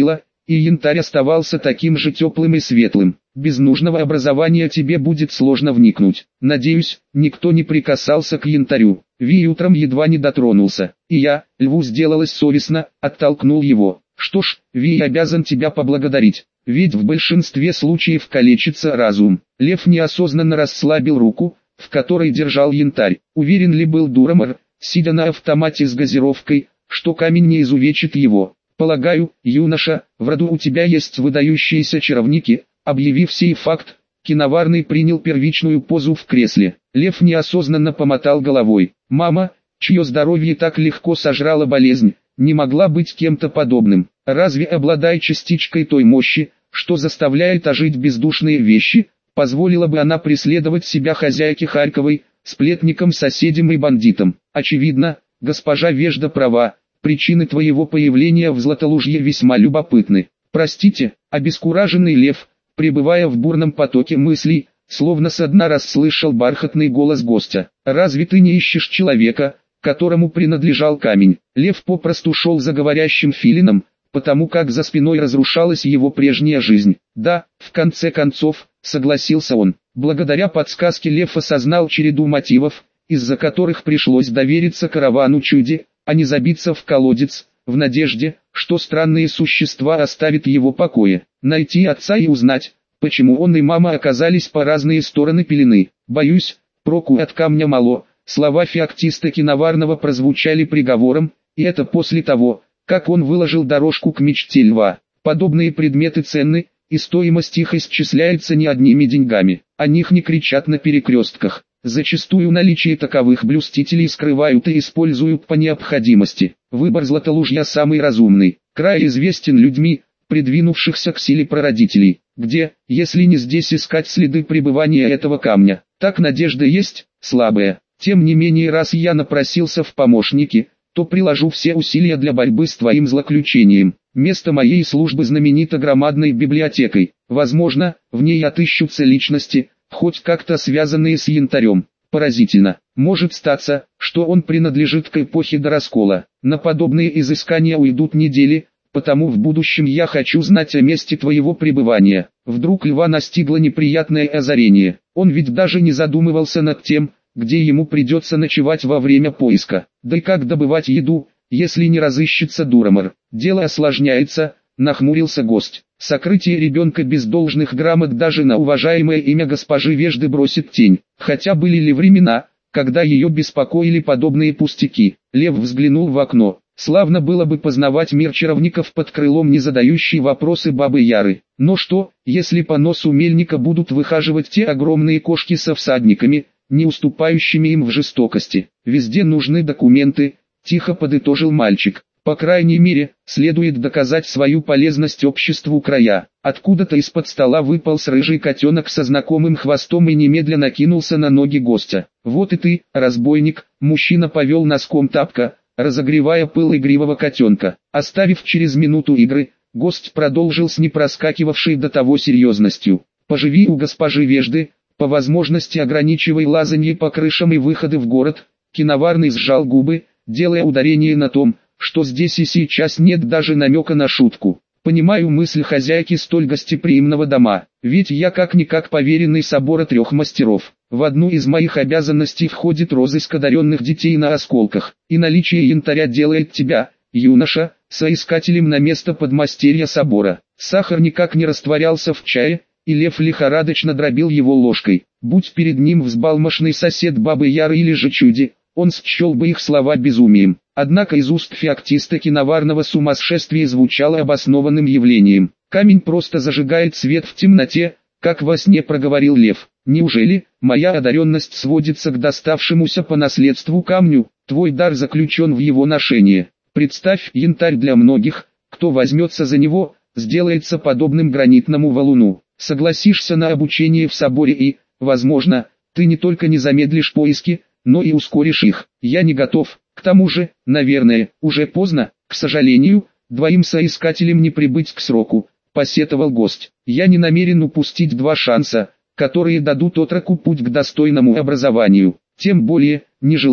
и янтарь оставался таким же теплым и светлым. Без нужного образования тебе будет сложно вникнуть. Надеюсь, никто не прикасался к янтарю. Ви утром едва не дотронулся, и я, льву сделалось совестно, оттолкнул его. Что ж, Ви обязан тебя поблагодарить, ведь в большинстве случаев калечится разум. Лев неосознанно расслабил руку, в которой держал янтарь. Уверен ли был Дурамор, сидя на автомате с газировкой, что камень не изувечит его? Полагаю, юноша, в роду у тебя есть выдающиеся чаровники. Объявив сей факт, Киноварный принял первичную позу в кресле. Лев неосознанно помотал головой. Мама, чье здоровье так легко сожрала болезнь, не могла быть кем-то подобным. Разве обладая частичкой той мощи, что заставляет ожить бездушные вещи, позволила бы она преследовать себя хозяйке Харьковой, сплетникам, соседям и бандитам? Очевидно, госпожа Вежда права, причины твоего появления в Златолужье весьма любопытны. Простите, обескураженный Лев, пребывая в бурном потоке мыслей, словно со дна расслышал бархатный голос гостя. «Разве ты не ищешь человека, которому принадлежал камень?» Лев попросту шел за говорящим филином, потому как за спиной разрушалась его прежняя жизнь. «Да, в конце концов», — согласился он. Благодаря подсказке Лев осознал череду мотивов, из-за которых пришлось довериться каравану Чуди, а не забиться в колодец, в надежде, что странные существа оставят его покое. Найти отца и узнать, почему он и мама оказались по разные стороны пелены. Боюсь, проку от камня мало. Слова феоктиста Киноварного прозвучали приговором, и это после того, как он выложил дорожку к мечте льва. Подобные предметы ценны, и стоимость их исчисляется не одними деньгами. О них не кричат на перекрестках. Зачастую наличие таковых блюстителей скрывают и используют по необходимости. Выбор Златолужья самый разумный. Край известен людьми, придвинувшихся к силе прародителей. Где, если не здесь, искать следы пребывания этого камня? Так надежда есть, слабая. Тем не менее, раз я напросился в помощники, то приложу все усилия для борьбы с твоим злоключением. Место моей службы знаменито громадной библиотекой. Возможно, в ней отыщутся личности, хоть как-то связанные с янтарем. Поразительно. Может статься, что он принадлежит к эпохе до раскола. На подобные изыскания уйдут недели, потому в будущем я хочу знать о месте твоего пребывания. Вдруг льва настигло неприятное озарение. Он ведь даже не задумывался над тем, где ему придется ночевать во время поиска. Да и как добывать еду, если не разыщется Дурамор? Дело осложняется, нахмурился гость. Сокрытие ребенка без должных грамот даже на уважаемое имя госпожи Вежды бросит тень. Хотя были ли времена, когда ее беспокоили подобные пустяки? Лев взглянул в окно. Славно было бы познавать мир чаровников под крылом не задающей вопросы бабы Яры. Но что, если по носу мельника будут выхаживать те огромные кошки со всадниками, не уступающими им в жестокости? Везде нужны документы, тихо подытожил мальчик. По крайней мере, следует доказать свою полезность обществу края. Откуда-то из-под стола выполз рыжий котенок со знакомым хвостом и немедленно кинулся на ноги гостя. «Вот и ты, разбойник!» Мужчина повел носком тапка, разогревая пыл игривого котенка. Оставив через минуту игры, гость продолжил с непроскакивавшей до того серьезностью. «Поживи у госпожи Вежды, по возможности ограничивай лазанье по крышам и выходы в город». Киноварный сжал губы, делая ударение на том, что здесь и сейчас нет даже намека на шутку. Понимаю мысль хозяйки столь гостеприимного дома, ведь я как-никак поверенный собора трех мастеров. В одну из моих обязанностей входит розыск одаренных детей на осколках, и наличие янтаря делает тебя, юноша, соискателем на место подмастерья собора. Сахар никак не растворялся в чае, и Лев лихорадочно дробил его ложкой. Будь перед ним взбалмошный сосед бабы Яры или же Чуди, он счел бы их слова безумием. Однако из уст феоктиста Киноварного сумасшествие звучало обоснованным явлением. «Камень просто зажигает свет в темноте», как во сне проговорил Лев. «Неужели моя одаренность сводится к доставшемуся по наследству камню? Твой дар заключен в его ношении. Представь, янтарь для многих, кто возьмется за него, сделается подобным гранитному валуну. Согласишься на обучение в соборе и, возможно, ты не только не замедлишь поиски, но и ускоришь их. Я не готов. К тому же, наверное, уже поздно, к сожалению, двоим соискателям не прибыть к сроку», — посетовал гость. «Я не намерен упустить два шанса, которые дадут отроку путь к достойному образованию. Тем более, не желаю,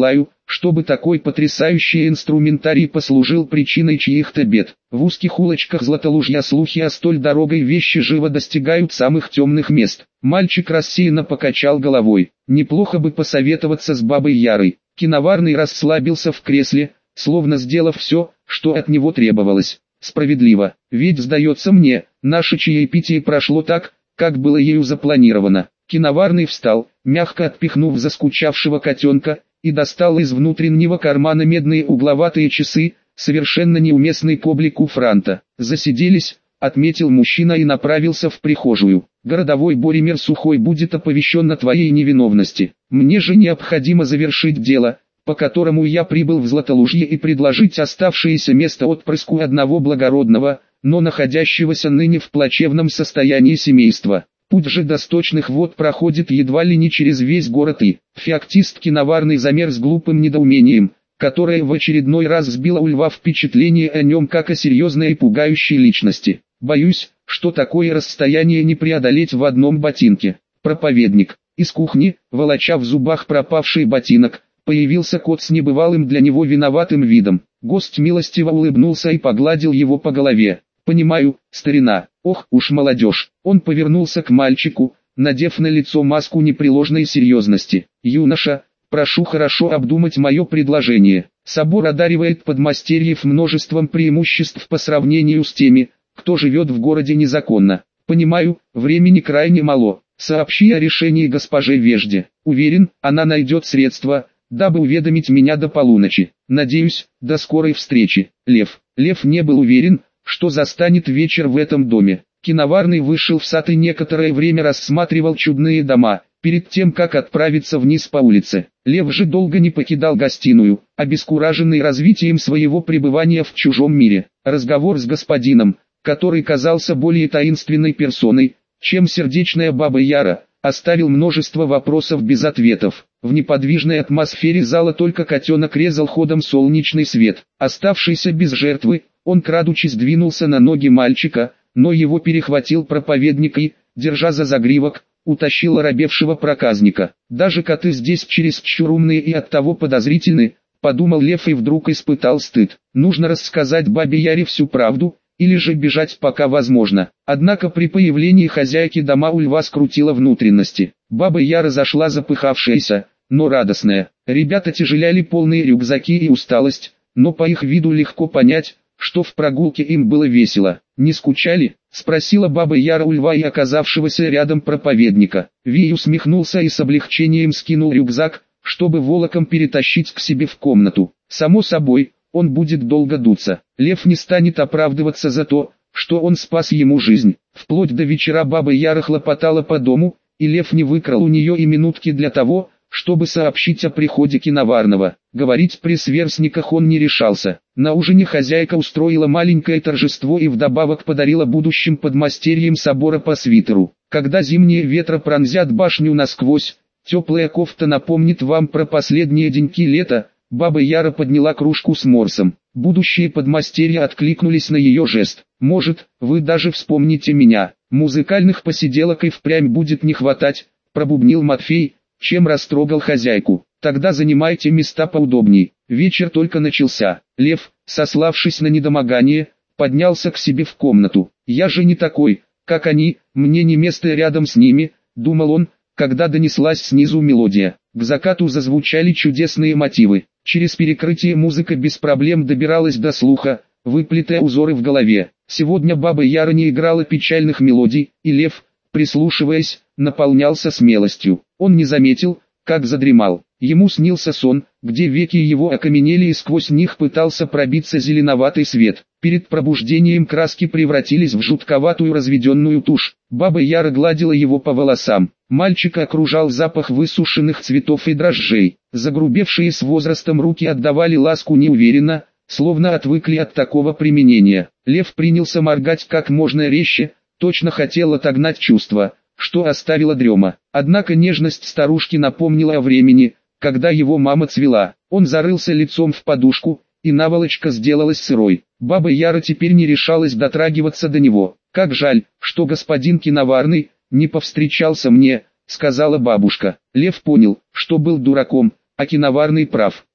чтобы такой потрясающий инструментарий послужил причиной чьих-то бед. В узких улочках Златолужья слухи о столь дорогой вещи живо достигают самых темных мест. Мальчик рассеянно покачал головой. Неплохо бы посоветоваться с бабой Ярой. Киноварный расслабился в кресле, словно сделав все, что от него требовалось. Справедливо, ведь, сдается мне, наше чаепитие прошло так, как было ею запланировано. Киноварный встал, мягко отпихнув заскучавшего котенка, и достал из внутреннего кармана медные угловатые часы, совершенно неуместный к облику франта. «Засиделись», — отметил мужчина и направился в прихожую. «Городовой Боримир Сухой будет оповещен о твоей невиновности. Мне же необходимо завершить дело, по которому я прибыл в Златолужье, и предложить оставшееся место отпрыску одного благородного, но находящегося ныне в плачевном состоянии семейства. Путь же до сточных вод проходит едва ли не через весь город, и...» Феоктист Киноварный замер с глупым недоумением, которое в очередной раз сбило у льва впечатление о нем как о серьезной и пугающей личности. «Боюсь, что такое расстояние не преодолеть в одном ботинке. Проповедник». Из кухни, волоча в зубах пропавший ботинок, появился кот с небывалым для него виноватым видом. Гость милостиво улыбнулся и погладил его по голове. «Понимаю, старина, ох уж молодежь». Он повернулся к мальчику, надев на лицо маску непреложной серьезности. «Юноша, прошу хорошо обдумать мое предложение. Собор одаривает подмастерьев множеством преимуществ по сравнению с теми, кто живет в городе незаконно. Понимаю, времени крайне мало. Сообщи о решении госпоже Вежде. Уверен, она найдет средства, дабы уведомить меня до полуночи. Надеюсь, до скорой встречи. Лев». Лев не был уверен, что застанет вечер в этом доме. Киноварный вышел в сад и некоторое время рассматривал чудные дома, перед тем как отправиться вниз по улице. Лев же долго не покидал гостиную, обескураженный развитием своего пребывания в чужом мире. Разговор с господином, который казался более таинственной персоной, чем сердечная баба Яра, оставил множество вопросов без ответов. В неподвижной атмосфере зала только котенок резал ходом солнечный свет. Оставшийся без жертвы, он крадучись двинулся на ноги мальчика, но его перехватил проповедник и, держа за загривок, утащил оробевшего проказника. «Даже коты здесь чересчур умные и оттого подозрительны», — подумал Лев и вдруг испытал стыд. Нужно рассказать бабе Яре всю правду, или же бежать пока возможно. Однако при появлении хозяйки дома у льва скрутило внутренности. Баба Яра зашла запыхавшаяся, но радостная. Ребята тяжеляли полные рюкзаки и усталость, но по их виду легко понять, что в прогулке им было весело. «Не скучали?» — спросила баба Яра у льва и оказавшегося рядом проповедника. Вий усмехнулся и с облегчением скинул рюкзак, чтобы волоком перетащить к себе в комнату. Само собой, он будет долго дуться. Лев не станет оправдываться за то, что он спас ему жизнь. Вплоть до вечера баба Яра хлопотала по дому, и Лев не выкрал у нее и минутки для того, чтобы сообщить о приходе Киноварного. Говорить при сверстниках он не решался. На ужине хозяйка устроила маленькое торжество и вдобавок подарила будущим подмастерьям собора по свитеру. Когда зимние ветры пронзят башню насквозь, теплая кофта напомнит вам про последние деньки лета. Баба Яра подняла кружку с морсом. Будущие подмастерья откликнулись на ее жест. «Может, вы даже вспомните меня. Музыкальных посиделок и впрямь будет не хватать», — пробубнил Матфей, чем растрогал хозяйку. «Тогда занимайте места поудобней». Вечер только начался. Лев, сославшись на недомогание, поднялся к себе в комнату. «Я же не такой, как они, мне не место рядом с ними», — думал он, когда донеслась снизу мелодия. К закату зазвучали чудесные мотивы. Через перекрытие музыка без проблем добиралась до слуха, выплетая узоры в голове. Сегодня баба Яра не играла печальных мелодий, и Лев, прислушиваясь, наполнялся смелостью. Он не заметил, как задремал. Ему снился сон, где веки его окаменели и сквозь них пытался пробиться зеленоватый свет. Перед пробуждением краски превратились в жутковатую разведенную тушь. Баба Яра гладила его по волосам. Мальчика окружал запах высушенных цветов и дрожжей. Загрубевшие с возрастом руки отдавали ласку неуверенно, словно отвыкли от такого применения. Лев принялся моргать как можно резче, точно хотел отогнать чувства, что оставила дрема. Однако нежность старушки напомнила о времени, когда его мама цвела. Он зарылся лицом в подушку, и наволочка сделалась сырой. Баба Яра теперь не решалась дотрагиваться до него. «Как жаль, что господин Киноварный не повстречался мне», — сказала бабушка. Лев понял, что был дураком, а Киноварный прав.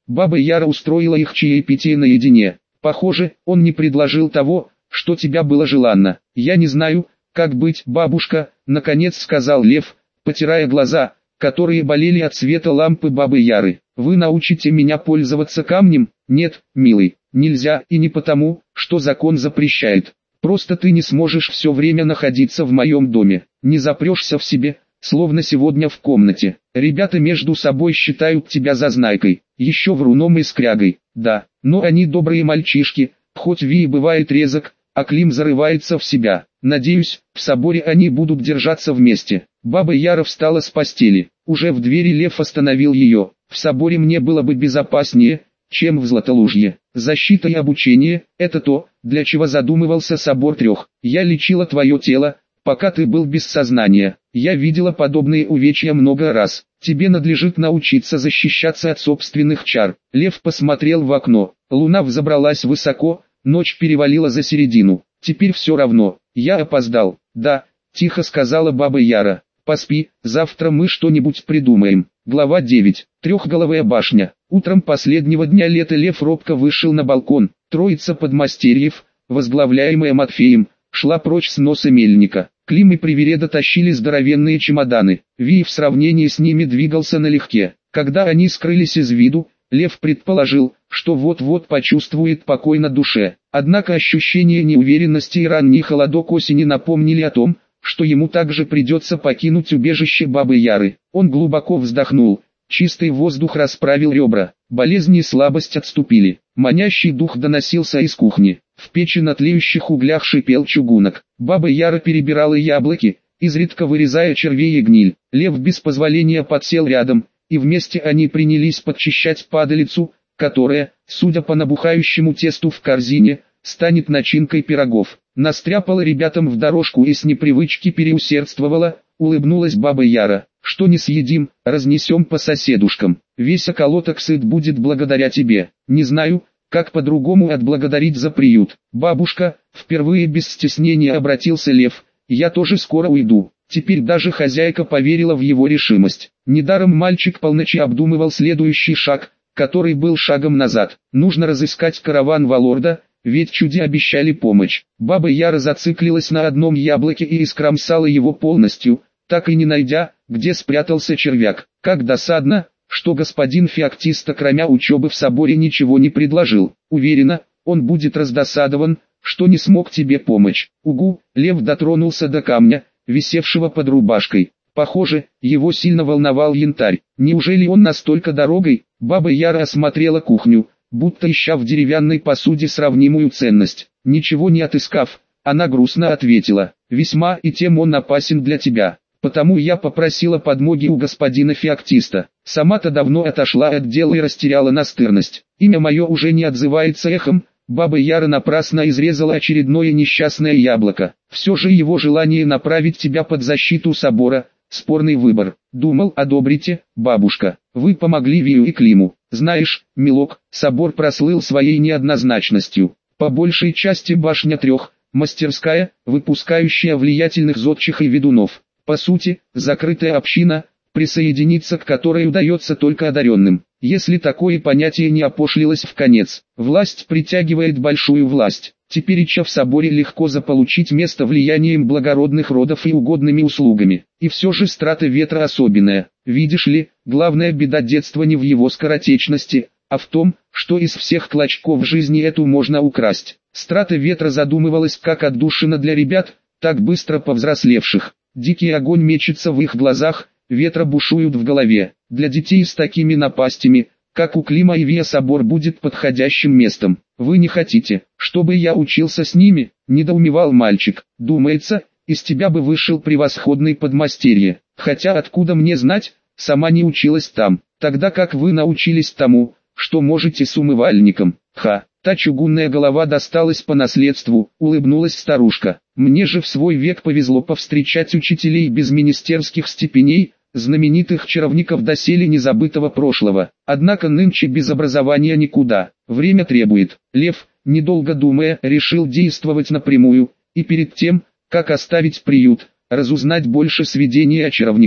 Баба Яра устроила их чаепитие наедине. Похоже, он не предложил того, что тебя было желанно. Я не знаю, как быть, бабушка, наконец сказал Лев, потирая глаза, которые болели от света лампы бабы Яры. Вы научите меня пользоваться камнем? Нет, милый, нельзя, и не потому, что закон запрещает. Просто ты не сможешь все время находиться в моем доме, не запрешься в себе, словно сегодня в комнате. Ребята между собой считают тебя зазнайкой, еще вруном и скрягой. Да, но они добрые мальчишки, хоть Ви и бывает резок, а Клим зарывается в себя. Надеюсь, в соборе они будут держаться вместе. Баба Яра встала с постели. Уже в двери Лев остановил ее. В соборе мне было бы безопаснее, чем в Златолужье. Защита и обучение – это то, для чего задумывался собор трех. Я лечила твое тело, пока ты был без сознания. Я видела подобные увечья много раз. Тебе надлежит научиться защищаться от собственных чар. Лев посмотрел в окно. Луна взобралась высоко, ночь перевалила за середину. Теперь все равно, я опоздал. Да, тихо сказала баба Яра. Поспи, завтра мы что-нибудь придумаем. Глава девять. Трехголовая башня. Утром последнего дня лета Лев робко вышел на балкон. Троица подмастерьев, возглавляемая Матфеем, шла прочь с носа мельника. Клим и Привереда тащили здоровенные чемоданы. Ви в сравнении с ними двигался налегке. Когда они скрылись из виду, Лев предположил, что вот-вот почувствует покой на душе. Однако ощущение неуверенности и ранний холодок осени напомнили о том, что ему также придется покинуть убежище бабы Яры. Он глубоко вздохнул. Чистый воздух расправил ребра. Болезни и слабость отступили. Манящий дух доносился из кухни. В печи на тлеющих углях шипел чугунок. Баба Яра перебирала яблоки, изредка вырезая червей и гниль. Лев без позволения подсел рядом, и вместе они принялись подчищать падалицу, которая, судя по набухающему тесту в корзине, станет начинкой пирогов. Настряпала ребятам в дорожку и с непривычки переусердствовала, улыбнулась баба Яра. Что не съедим, разнесем по соседушкам. Весь околоток сыт будет благодаря тебе. Не знаю, как по-другому отблагодарить за приют. Бабушка, впервые без стеснения обратился Лев, я тоже скоро уйду. Теперь даже хозяйка поверила в его решимость. Недаром мальчик полночи обдумывал следующий шаг, который был шагом назад. Нужно разыскать караван Валорда, ведь чуди обещали помощь. Баба Яра зациклилась на одном яблоке и искромсала его полностью, так и не найдя, где спрятался червяк. Как досадно, что господин феоктиста кроме учебы в соборе ничего не предложил. Уверена, он будет раздосадован, что не смог тебе помочь. Угу, Лев дотронулся до камня, висевшего под рубашкой. Похоже, его сильно волновал янтарь. Неужели он настолько дорогой? Баба Яра осмотрела кухню, будто ища в деревянной посуде сравнимую ценность. Ничего не отыскав, она грустно ответила, весьма, и тем он опасен для тебя. Потому я попросила подмоги у господина феоктиста. Сама-то давно отошла от дела и растеряла настырность. Имя мое уже не отзывается эхом. Баба Яра напрасно изрезала очередное несчастное яблоко. Все же его желание направить тебя под защиту собора – спорный выбор. Думал, одобрите, бабушка. Вы помогли Вию и Климу. Знаешь, милок, собор прослыл своей неоднозначностью. По большей части башня трех – мастерская, выпускающая влиятельных зодчих и ведунов. По сути, закрытая община, присоединиться к которой удается только одаренным. Если такое понятие не опошлилось в конец, власть притягивает большую власть. Тепереча в соборе легко заполучить место влиянием благородных родов и угодными услугами. И все же страта ветра особенная. Видишь ли, главная беда детства не в его скоротечности, а в том, что из всех клочков жизни эту можно украсть. Страта ветра задумывалась как отдушина для ребят, так быстро повзрослевших. Дикий огонь мечется в их глазах, ветра бушуют в голове. Для детей с такими напастями, как у Клима и Вия, собор будет подходящим местом. Вы не хотите, чтобы я учился с ними? Недоумевал мальчик. Думается, из тебя бы вышел превосходный подмастерье. Хотя откуда мне знать, сама не училась там. Тогда как вы научились тому, что можете с умывальником? Ха, та чугунная голова досталась по наследству, улыбнулась старушка. Мне же в свой век повезло повстречать учителей без министерских степеней, знаменитых чаровников доселе незабытого прошлого. Однако нынче без образования никуда. Время требует. Лев, недолго думая, решил действовать напрямую, и перед тем, как оставить приют, разузнать больше сведений о чаровниках.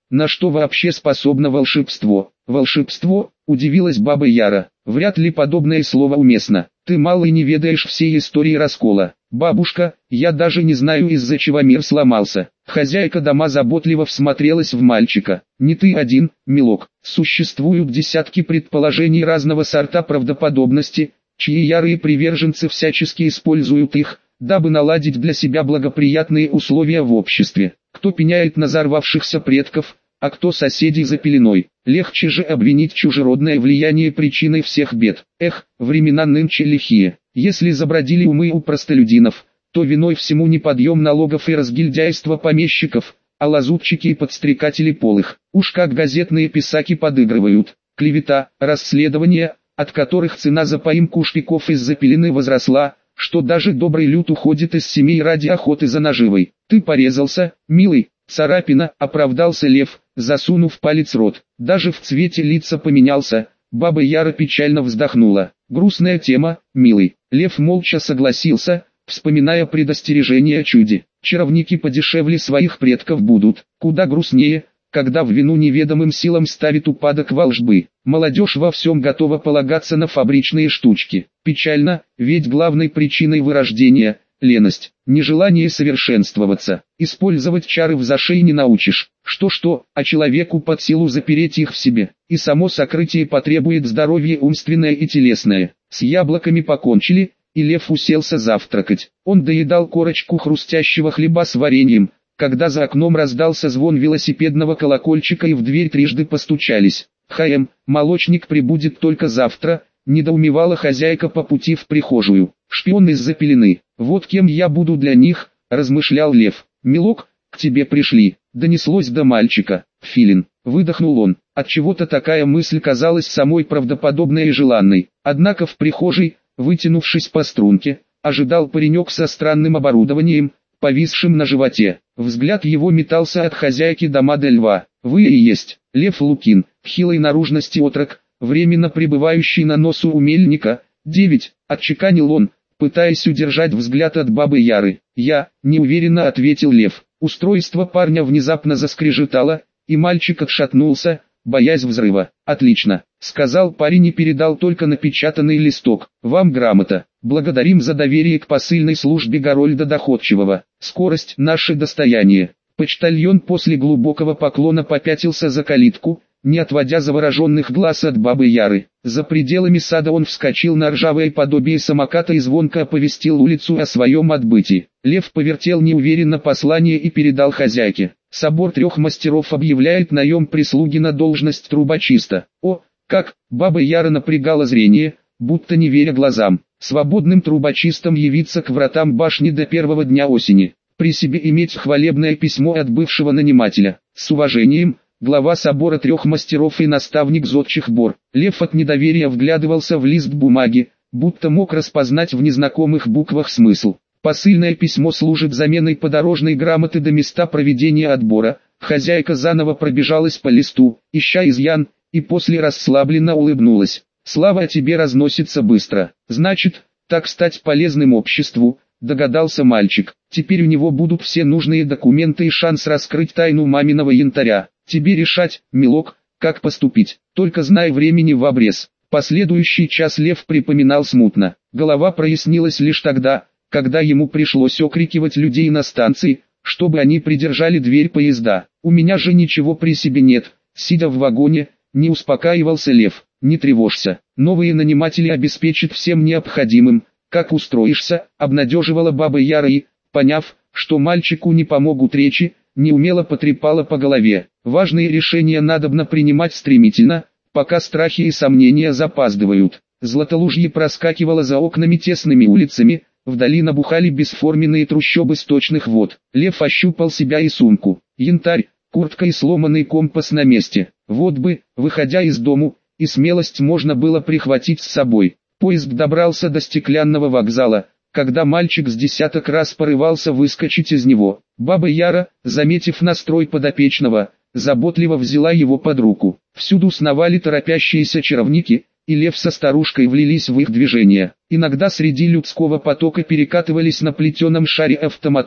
На что вообще способно волшебство? Волшебство? Удивилась баба Яра. Вряд ли подобное слово уместно. Ты мало и не ведаешь всей истории раскола. Бабушка, я даже не знаю, из-за чего мир сломался. Хозяйка дома заботливо всмотрелась в мальчика. Не ты один, милок. Существуют десятки предположений разного сорта правдоподобности, чьи ярые приверженцы всячески используют их, дабы наладить для себя благоприятные условия в обществе. Кто пеняет на взорвавшихся предков, а кто соседей за пеленой. Легче же обвинить чужеродное влияние причиной всех бед. Эх, времена нынче лихие. Если забродили умы у простолюдинов, то виной всему не подъем налогов и разгильдяйство помещиков, а лазутчики и подстрекатели полых. Уж как газетные писаки подыгрывают. Клевета, расследования, от которых цена за поимку шпиков из-за пелены возросла, что даже добрый люд уходит из семей ради охоты за наживой. Ты порезался, милый, царапина, оправдался Лев, засунув палец в рот. Даже в цвете лица поменялся. Баба Яра печально вздохнула. Грустная тема, милый. Лев молча согласился, вспоминая предостережение о чуде. Чаровники подешевле своих предков будут. Куда грустнее, когда в вину неведомым силам ставит упадок волжбы. Молодежь во всем готова полагаться на фабричные штучки. Печально, ведь главной причиной вырождения – леность, нежелание совершенствоваться. Использовать чары в зашей не научишь. Что-что, а человеку под силу запереть их в себе. И само сокрытие потребует здоровья умственное и телесное. С яблоками покончили, и Лев уселся завтракать. Он доедал корочку хрустящего хлеба с вареньем, когда за окном раздался звон велосипедного колокольчика и в дверь трижды постучались. «Хм, молочник прибудет только завтра», — недоумевала хозяйка по пути в прихожую. «Шпион из-за пелены. Вот кем я буду для них», — размышлял Лев. «Милок, к тебе пришли», — донеслось до мальчика. «Филин», — выдохнул он. Отчего-то такая мысль казалась самой правдоподобной и желанной. Однако в прихожей, вытянувшись по струнке, ожидал паренек со странным оборудованием, повисшим на животе. Взгляд его метался от хозяйки дома до Льва. «Вы и есть Лев Лукин, хилой наружности отрок, временно пребывающий на носу у мельника, девять», — отчеканил он, пытаясь удержать взгляд от бабы Яры. «Я», — неуверенно ответил Лев. Устройство парня внезапно заскрежетало, и мальчик отшатнулся, боясь взрыва. «Отлично», — сказал парень и передал только напечатанный листок. «Вам грамота. Благодарим за доверие к посыльной службе Гарольда Доходчивого. Скорость — наше достояние». Почтальон после глубокого поклона попятился за калитку, не отводя завороженных глаз от бабы Яры. За пределами сада он вскочил на ржавое подобие самоката и звонко оповестил улицу о своем отбытии. Лев повертел неуверенно послание и передал хозяйке. Собор трех мастеров объявляет наем прислуги на должность трубочиста. О, как! Баба Яра напрягала зрение, будто не веря глазам. Свободным трубочистом явиться к вратам башни до первого дня осени. При себе иметь хвалебное письмо от бывшего нанимателя. С уважением, глава собора трех мастеров и наставник зодчих бор. Лев от недоверия вглядывался в лист бумаги, будто мог распознать в незнакомых буквах смысл. Посыльное письмо служит заменой подорожной грамоты до места проведения отбора. Хозяйка заново пробежалась по листу, ища изъян, и после расслабленно улыбнулась. «Слава о тебе разносится быстро. Значит, так стать полезным обществу», — догадался мальчик. «Теперь у него будут все нужные документы и шанс раскрыть тайну маминого янтаря. Тебе решать, милок, как поступить, только знай, времени в обрез». Последующий час Лев припоминал смутно. Голова прояснилась лишь тогда, когда ему пришлось окрикивать людей на станции, чтобы они придержали дверь поезда. «У меня же ничего при себе нет», — сидя в вагоне, не успокаивался Лев. «Не тревожься, новые наниматели обеспечат всем необходимым. Как устроишься», — обнадеживала баба Яра и, поняв, что мальчику не помогут речи, неумело потрепала по голове. «Важные решения надобно принимать стремительно, пока страхи и сомнения запаздывают». Златолужье проскакивало за окнами тесными улицами, вдали набухали бесформенные трущобы сточных вод. Лев ощупал себя и сумку. Янтарь, куртка и сломанный компас на месте. Вот бы, выходя из дому, и смелость можно было прихватить с собой. Поезд добрался до стеклянного вокзала, когда мальчик с десяток раз порывался выскочить из него. Баба Яра, заметив настрой подопечного, заботливо взяла его под руку. Всюду сновали торопящиеся чаровники, и Лев со старушкой влились в их движение. Иногда среди людского потока перекатывались на плетеном шаре автоматоны,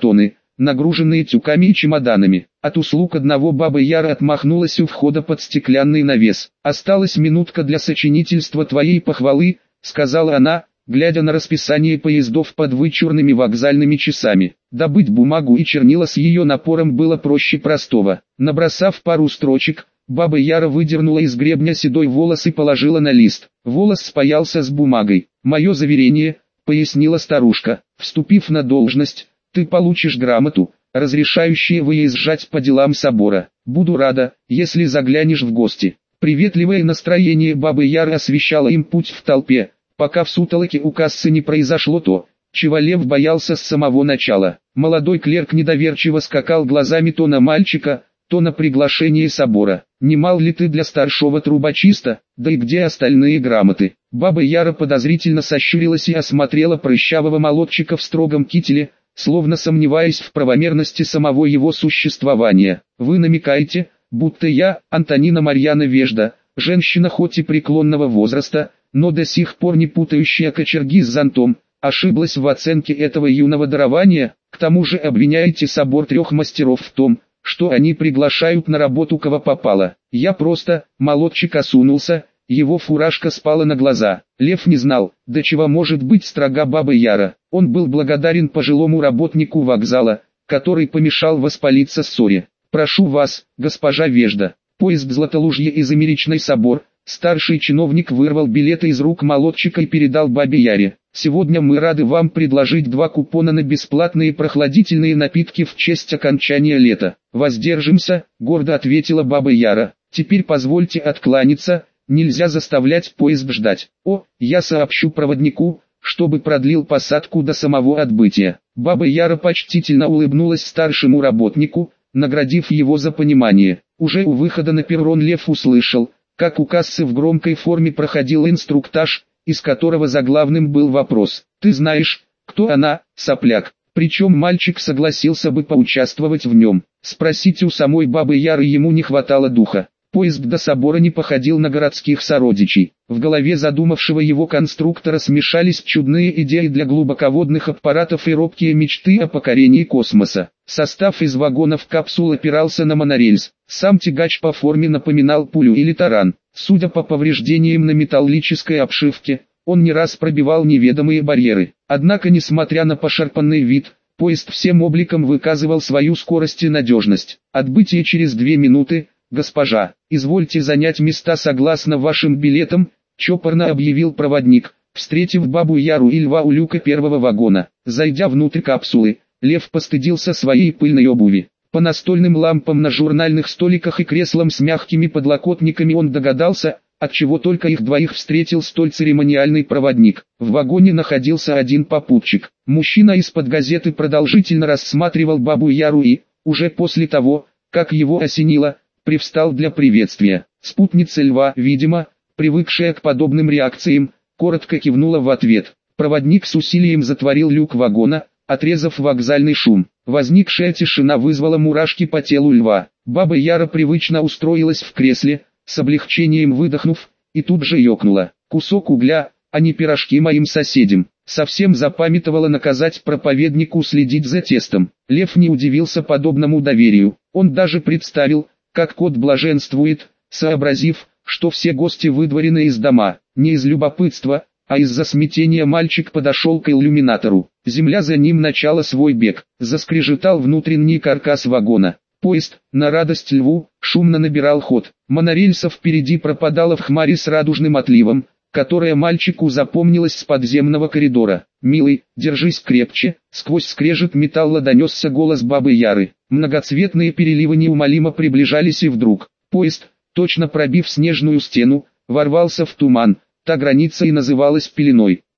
нагруженные тюками и чемоданами. От услуг одного Баба Яра отмахнулась у входа под стеклянный навес. «Осталась минутка для сочинительства твоей похвалы», — сказала она, глядя на расписание поездов под вычурными вокзальными часами. Добыть бумагу и чернила с ее напором было проще простого. Набросав пару строчек, Баба Яра выдернула из гребня седой волос и положила на лист. Волос спаялся с бумагой. «Мое заверение», — пояснила старушка, — «вступив на должность, ты получишь грамоту, разрешающую выезжать по делам собора. Буду рада, если заглянешь в гости». Приветливое настроение Бабы Яры освещало им путь в толпе, пока в сутолоке у кассы не произошло то, чего Лев боялся с самого начала. Молодой клерк недоверчиво скакал глазами то на мальчика, то на приглашение собора. «Не мал ли ты для старшего трубочиста? Да и где остальные грамоты?» Баба Яра подозрительно сощурилась и осмотрела прыщавого молодчика в строгом кителе, словно сомневаясь в правомерности самого его существования. «Вы намекаете, будто я, Антонина Марьяна Вежда, женщина хоть и преклонного возраста, но до сих пор не путающая кочерги с зонтом, ошиблась в оценке этого юного дарования? К тому же обвиняете собор трех мастеров в том, что они приглашают на работу кого попало. Я просто...» Молодчик осунулся, его фуражка спала на глаза. Лев не знал, до чего может быть строга Баба Яра. Он был благодарен пожилому работнику вокзала, который помешал воспалиться ссоре. «Прошу вас, госпожа Вежда». Поезд Златолужье из Америчный собор. Старший чиновник вырвал билеты из рук молодчика и передал Бабе Яре. «Сегодня мы рады вам предложить два купона на бесплатные прохладительные напитки в честь окончания лета». «Воздержимся», — гордо ответила Баба Яра. «Теперь позвольте откланяться, нельзя заставлять поезд ждать. О, я сообщу проводнику, чтобы продлил посадку до самого отбытия». Баба Яра почтительно улыбнулась старшему работнику, наградив его за понимание. Уже у выхода на перрон Лев услышал, как у кассы в громкой форме проходил инструктаж, из которого заглавным был вопрос: «Ты знаешь, кто она, сопляк?» Причем мальчик согласился бы поучаствовать в нем. Спросить у самой Бабы Яры ему не хватало духа. Поезд до собора не походил на городских сородичей. В голове задумавшего его конструктора смешались чудные идеи для глубоководных аппаратов и робкие мечты о покорении космоса. Состав из вагонов капсул опирался на монорельс. Сам тягач по форме напоминал пулю или таран. Судя по повреждениям на металлической обшивке, он не раз пробивал неведомые барьеры. Однако, несмотря на пошарпанный вид, поезд всем обликом выказывал свою скорость и надежность. «Отбытие через две минуты, госпожа. Извольте занять места согласно вашим билетам», — чопорно объявил проводник, встретив Бабу Яру и Льва у люка первого вагона. Зайдя внутрь капсулы, Лев постыдился своей пыльной обуви. По настольным лампам на журнальных столиках и креслам с мягкими подлокотниками он догадался, отчего только их двоих встретил столь церемониальный проводник. В вагоне находился один попутчик. Мужчина из-под газеты продолжительно рассматривал Бабу Яру и, уже после того, как его осенило, привстал для приветствия. Спутница Льва, видимо, привыкшая к подобным реакциям, коротко кивнула в ответ. Проводник с усилием затворил люк вагона, отрезав вокзальный шум. Возникшая тишина вызвала мурашки по телу Льва. Баба Яра привычно устроилась в кресле, с облегчением выдохнув, и тут же ёкнула. «Кусок угля, а не пирожки моим соседям». Совсем запамятовала наказать проповеднику следить за тестом. Лев не удивился подобному доверию. Он даже представил, как кот блаженствует, сообразив, что все гости выдворены из дома. Не из любопытства, а из-за смятения мальчик подошел к иллюминатору. Земля за ним начала свой бег. Заскрежетал внутренний каркас вагона. Поезд, на радость Льву, шумно набирал ход. Монорельса впереди пропадала в хмаре с радужным отливом, которая мальчику запомнилась с подземного коридора. «Милый, держись крепче», — сквозь скрежет металла донесся голос Бабы Яры. Многоцветные переливы неумолимо приближались, и вдруг поезд, точно пробив снежную стену, ворвался в туман. Та граница и называлась пеленой.